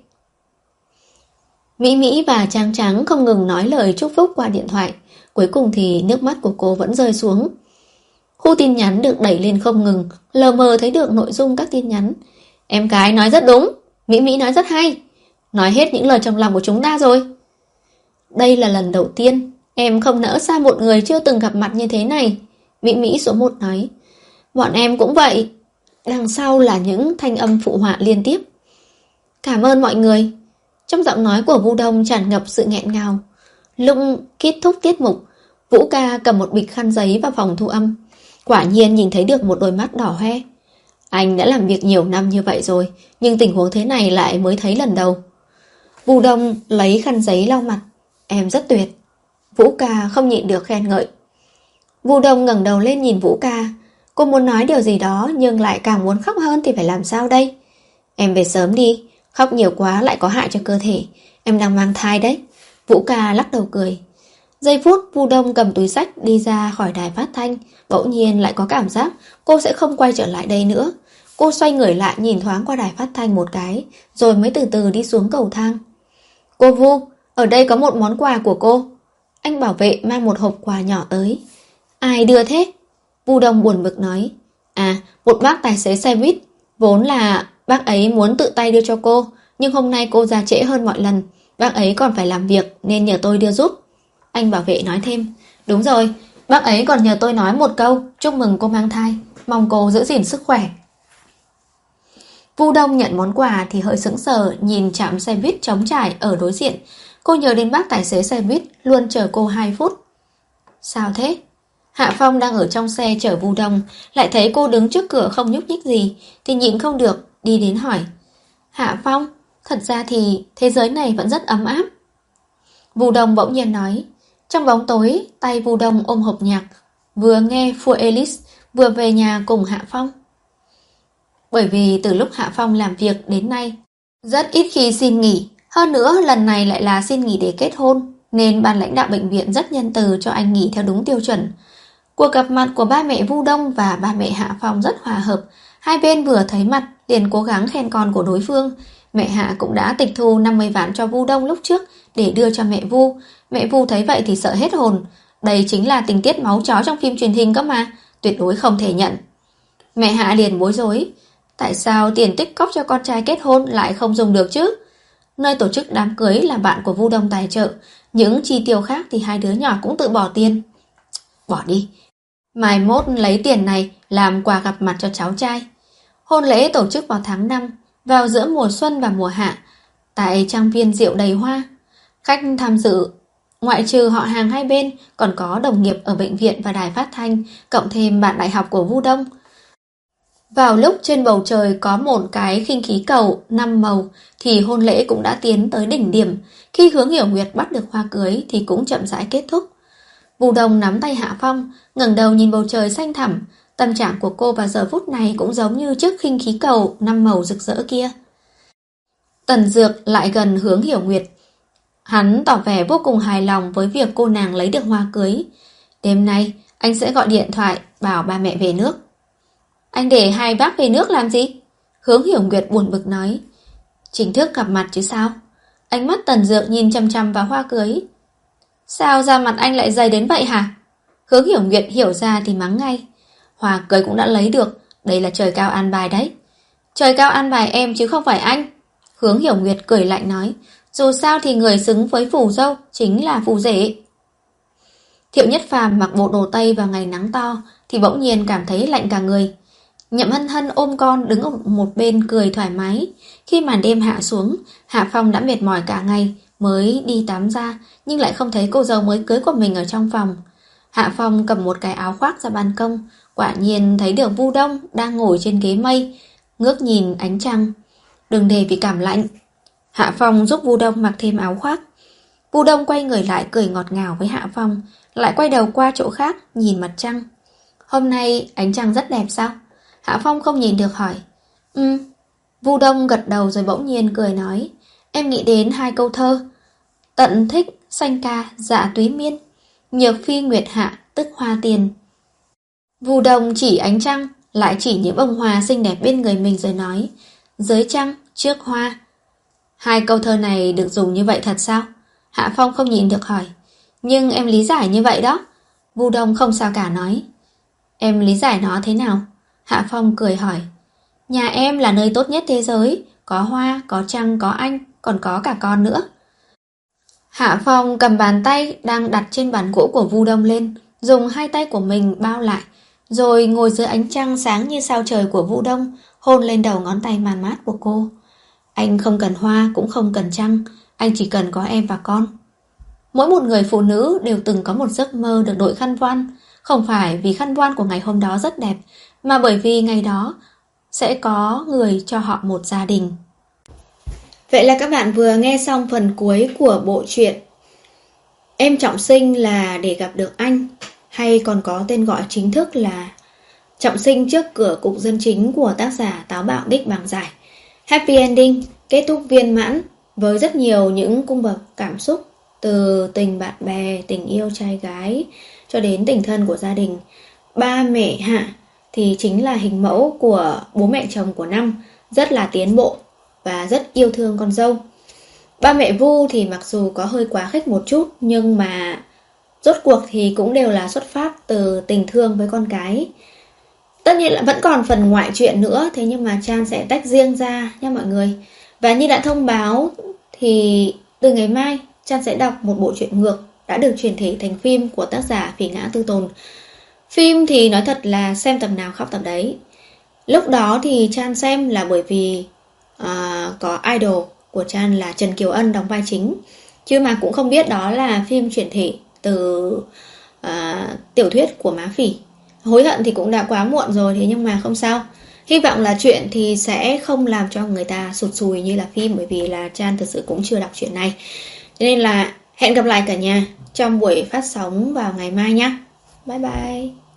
Mỹ Mỹ và Trắng Trắng không ngừng nói lời chúc phúc qua điện thoại. Cuối cùng thì nước mắt của cô vẫn rơi xuống. Khu tin nhắn được đẩy lên không ngừng, lờ mờ thấy được nội dung các tin nhắn. Em gái nói rất đúng, Mỹ Mỹ nói rất hay, nói hết những lời trong lòng của chúng ta rồi. Đây là lần đầu tiên em không nỡ xa một người chưa từng gặp mặt như thế này. Mỹ Mỹ số một nói. Bọn em cũng vậy. Đằng sau là những thanh âm phụ họa liên tiếp. Cảm ơn mọi người. Trong giọng nói của Vu Đông tràn ngập sự nghẹn ngào. Lúc kết thúc tiết mục, Vũ ca cầm một bịch khăn giấy vào phòng thu âm. Quả nhiên nhìn thấy được một đôi mắt đỏ hoe. Anh đã làm việc nhiều năm như vậy rồi, nhưng tình huống thế này lại mới thấy lần đầu. Vu Đông lấy khăn giấy lau mặt. Em rất tuyệt. Vũ ca không nhịn được khen ngợi. Vu Đông ngẩng đầu lên nhìn Vũ ca. Cô muốn nói điều gì đó nhưng lại càng muốn khóc hơn thì phải làm sao đây? Em về sớm đi, khóc nhiều quá lại có hại cho cơ thể. Em đang mang thai đấy. Vũ ca lắc đầu cười. Giây phút Vu Đông cầm túi xách đi ra khỏi đài phát thanh, bỗng nhiên lại có cảm giác cô sẽ không quay trở lại đây nữa. Cô xoay người lại nhìn thoáng qua đài phát thanh một cái, rồi mới từ từ đi xuống cầu thang. Cô Vu, ở đây có một món quà của cô. Anh bảo vệ mang một hộp quà nhỏ tới. Ai đưa thế? Vu Đông buồn bực nói. À, một bác tài xế xe buýt. Vốn là bác ấy muốn tự tay đưa cho cô, nhưng hôm nay cô ra trễ hơn mọi lần. Bác ấy còn phải làm việc nên nhờ tôi đưa giúp. Anh bảo vệ nói thêm. Đúng rồi, bác ấy còn nhờ tôi nói một câu chúc mừng cô mang thai, mong cô giữ gìn sức khỏe. Vu Đông nhận món quà thì hơi sững sờ nhìn trạm xe buýt trống trải ở đối diện. Cô nhớ đến bác tài xế xe buýt luôn chờ cô hai phút. Sao thế? Hạ Phong đang ở trong xe chở Vu Đông, lại thấy cô đứng trước cửa không nhúc nhích gì thì nhịn không được đi đến hỏi. Hạ Phong, thật ra thì thế giới này vẫn rất ấm áp. Vu Đông bỗng nhiên nói. Trong bóng tối, tay Vu Đông ôm hộp nhạc, vừa nghe For Alice, vừa về nhà cùng Hạ Phong. Bởi vì từ lúc Hạ Phong làm việc đến nay, rất ít khi xin nghỉ. Hơn nữa lần này lại là xin nghỉ để kết hôn, nên ban lãnh đạo bệnh viện rất nhân từ cho anh nghỉ theo đúng tiêu chuẩn. Cuộc gặp mặt của ba mẹ Vu Đông và ba mẹ Hạ Phong rất hòa hợp. Hai bên vừa thấy mặt liền cố gắng khen con của đối phương. Mẹ Hạ cũng đã tịch thu năm mươi vạn cho Vu Đông lúc trước để đưa cho mẹ Vu. Mẹ Vu thấy vậy thì sợ hết hồn. Đây chính là tình tiết máu chó trong phim truyền hình cơ mà, tuyệt đối không thể nhận. Mẹ Hạ liền bối rối. Tại sao tiền tích cóp cho con trai kết hôn lại không dùng được chứ? Nơi tổ chức đám cưới là bạn của Vu Đông tài trợ, những chi tiêu khác thì hai đứa nhỏ cũng tự bỏ tiền. Bỏ đi, mai mốt lấy tiền này làm quà gặp mặt cho cháu trai. Hôn lễ tổ chức vào tháng năm, vào giữa mùa xuân và mùa hạ, tại trang viên rượu đầy hoa. Khách tham dự ngoại trừ họ hàng hai bên còn có đồng nghiệp ở bệnh viện và đài phát thanh, cộng thêm bạn đại học của Vu Đông. Vào lúc trên bầu trời có một cái khinh khí cầu năm màu thì hôn lễ cũng đã tiến tới đỉnh điểm. Khi Hướng Hiểu Nguyệt bắt được hoa cưới thì cũng chậm rãi kết thúc. Vu Đông nắm tay Hạ Phong, ngẩng đầu nhìn bầu trời xanh thẳm, Tâm trạng của cô vào giờ phút này cũng giống như chiếc khinh khí cầu năm màu rực rỡ kia. Tần Dược lại gần Hướng Hiểu Nguyệt. Hắn tỏ vẻ vô cùng hài lòng với việc cô nàng lấy được hoa cưới. Đêm nay anh sẽ gọi điện thoại bảo ba mẹ về nước. Anh để hai bác về nước làm gì? Hướng Hiểu Nguyệt buồn bực nói. Chính thức gặp mặt chứ sao? Ánh mắt Tần Dược nhìn chăm chăm vào hoa cưới. Sao da mặt anh lại dày đến vậy hả? Hướng Hiểu Nguyệt hiểu ra thì mắng ngay. Hoa cưới cũng đã lấy được, đây là trời cao an bài đấy. Trời cao an bài em chứ không phải anh. Hướng Hiểu Nguyệt cười lạnh nói. Dù sao thì người xứng với phù dâu chính là phù rể. Thiệu Nhất Phàm mặc bộ đồ tây vào ngày nắng to thì bỗng nhiên cảm thấy lạnh cả người. Nhậm Hân Hân ôm con đứng ở một bên cười thoải mái. Khi màn đêm hạ xuống, Hạ Phong đã mệt mỏi cả ngày mới đi tắm ra, nhưng lại không thấy cô dâu mới cưới của mình ở trong phòng. Hạ Phong cầm một cái áo khoác ra ban công, quả nhiên thấy được Vu Đông đang ngồi trên ghế mây, ngước nhìn ánh trăng. Đừng để vì cảm lạnh. Hạ Phong giúp Vu Đông mặc thêm áo khoác. Vu Đông quay người lại cười ngọt ngào với Hạ Phong, lại quay đầu qua chỗ khác nhìn mặt trăng. Hôm nay ánh trăng rất đẹp sao? Hạ Phong không nhìn được hỏi. Ừ. Vu Đông gật đầu rồi bỗng nhiên cười nói. Em nghĩ đến hai câu thơ. Tận thích, xanh ca, dạ túy miên. Nhược phi nguyệt hạ, tức hoa tiền. Vu Đông chỉ ánh trăng, lại chỉ những bông hoa xinh đẹp bên người mình rồi nói. Dưới trăng, trước hoa. Hai câu thơ này được dùng như vậy thật sao? Hạ Phong không nhìn được hỏi. Nhưng em lý giải như vậy đó. Vu Đông không sao cả nói. Em lý giải nó thế nào? Hạ Phong cười hỏi. Nhà em là nơi tốt nhất thế giới. Có hoa, có trăng, có anh, còn có cả con nữa. Hạ Phong cầm bàn tay đang đặt trên bàn gỗ của Vu Đông lên, dùng hai tay của mình bao lại, rồi ngồi dưới ánh trăng sáng như sao trời của Vu Đông, hôn lên đầu ngón tay man mát của cô. Anh không cần hoa cũng không cần trăng, anh chỉ cần có em và con. Mỗi một người phụ nữ đều từng có một giấc mơ được đội khăn voan, không phải vì khăn voan của ngày hôm đó rất đẹp, mà bởi vì ngày đó sẽ có người cho họ một gia đình. Vậy là các bạn vừa nghe xong phần cuối của bộ truyện Em Trọng Sinh là để gặp được anh, hay còn có tên gọi chính thức là Trọng Sinh trước cửa cục dân chính của tác giả Táo Bạo Đích Bằng Giải. Happy ending, kết thúc viên mãn với rất nhiều những cung bậc cảm xúc, từ tình bạn bè, tình yêu trai gái cho đến tình thân của gia đình. Ba mẹ Hạ thì chính là hình mẫu của bố mẹ chồng của Năm, rất là tiến bộ và rất yêu thương con dâu. Ba mẹ Vu thì mặc dù có hơi quá khích một chút, nhưng mà rốt cuộc thì cũng đều là xuất phát từ tình thương với con cái. Tất nhiên là vẫn còn phần ngoại truyện nữa, thế nhưng mà Chan sẽ tách riêng ra nha mọi người. Và như đã thông báo thì từ ngày mai Chan sẽ đọc một bộ truyện ngược đã được chuyển thể thành phim của tác giả Phỉ Ngã Tư Tồn. Phim thì nói thật là xem tập nào khóc tập đấy. Lúc đó thì Chan xem là bởi vì à, có idol của Chan là Trần Kiều Ân đóng vai chính, chứ mà cũng không biết đó là phim chuyển thể từ à, tiểu thuyết của Má Phỉ. Hối hận thì cũng đã quá muộn rồi, thế nhưng mà không sao. Hy vọng là chuyện thì sẽ không làm cho người ta sụt sùi như là phim, bởi vì là Chan thực sự cũng chưa đọc chuyện này. Cho nên là hẹn gặp lại cả nhà trong buổi phát sóng vào ngày mai nhé. Bye bye.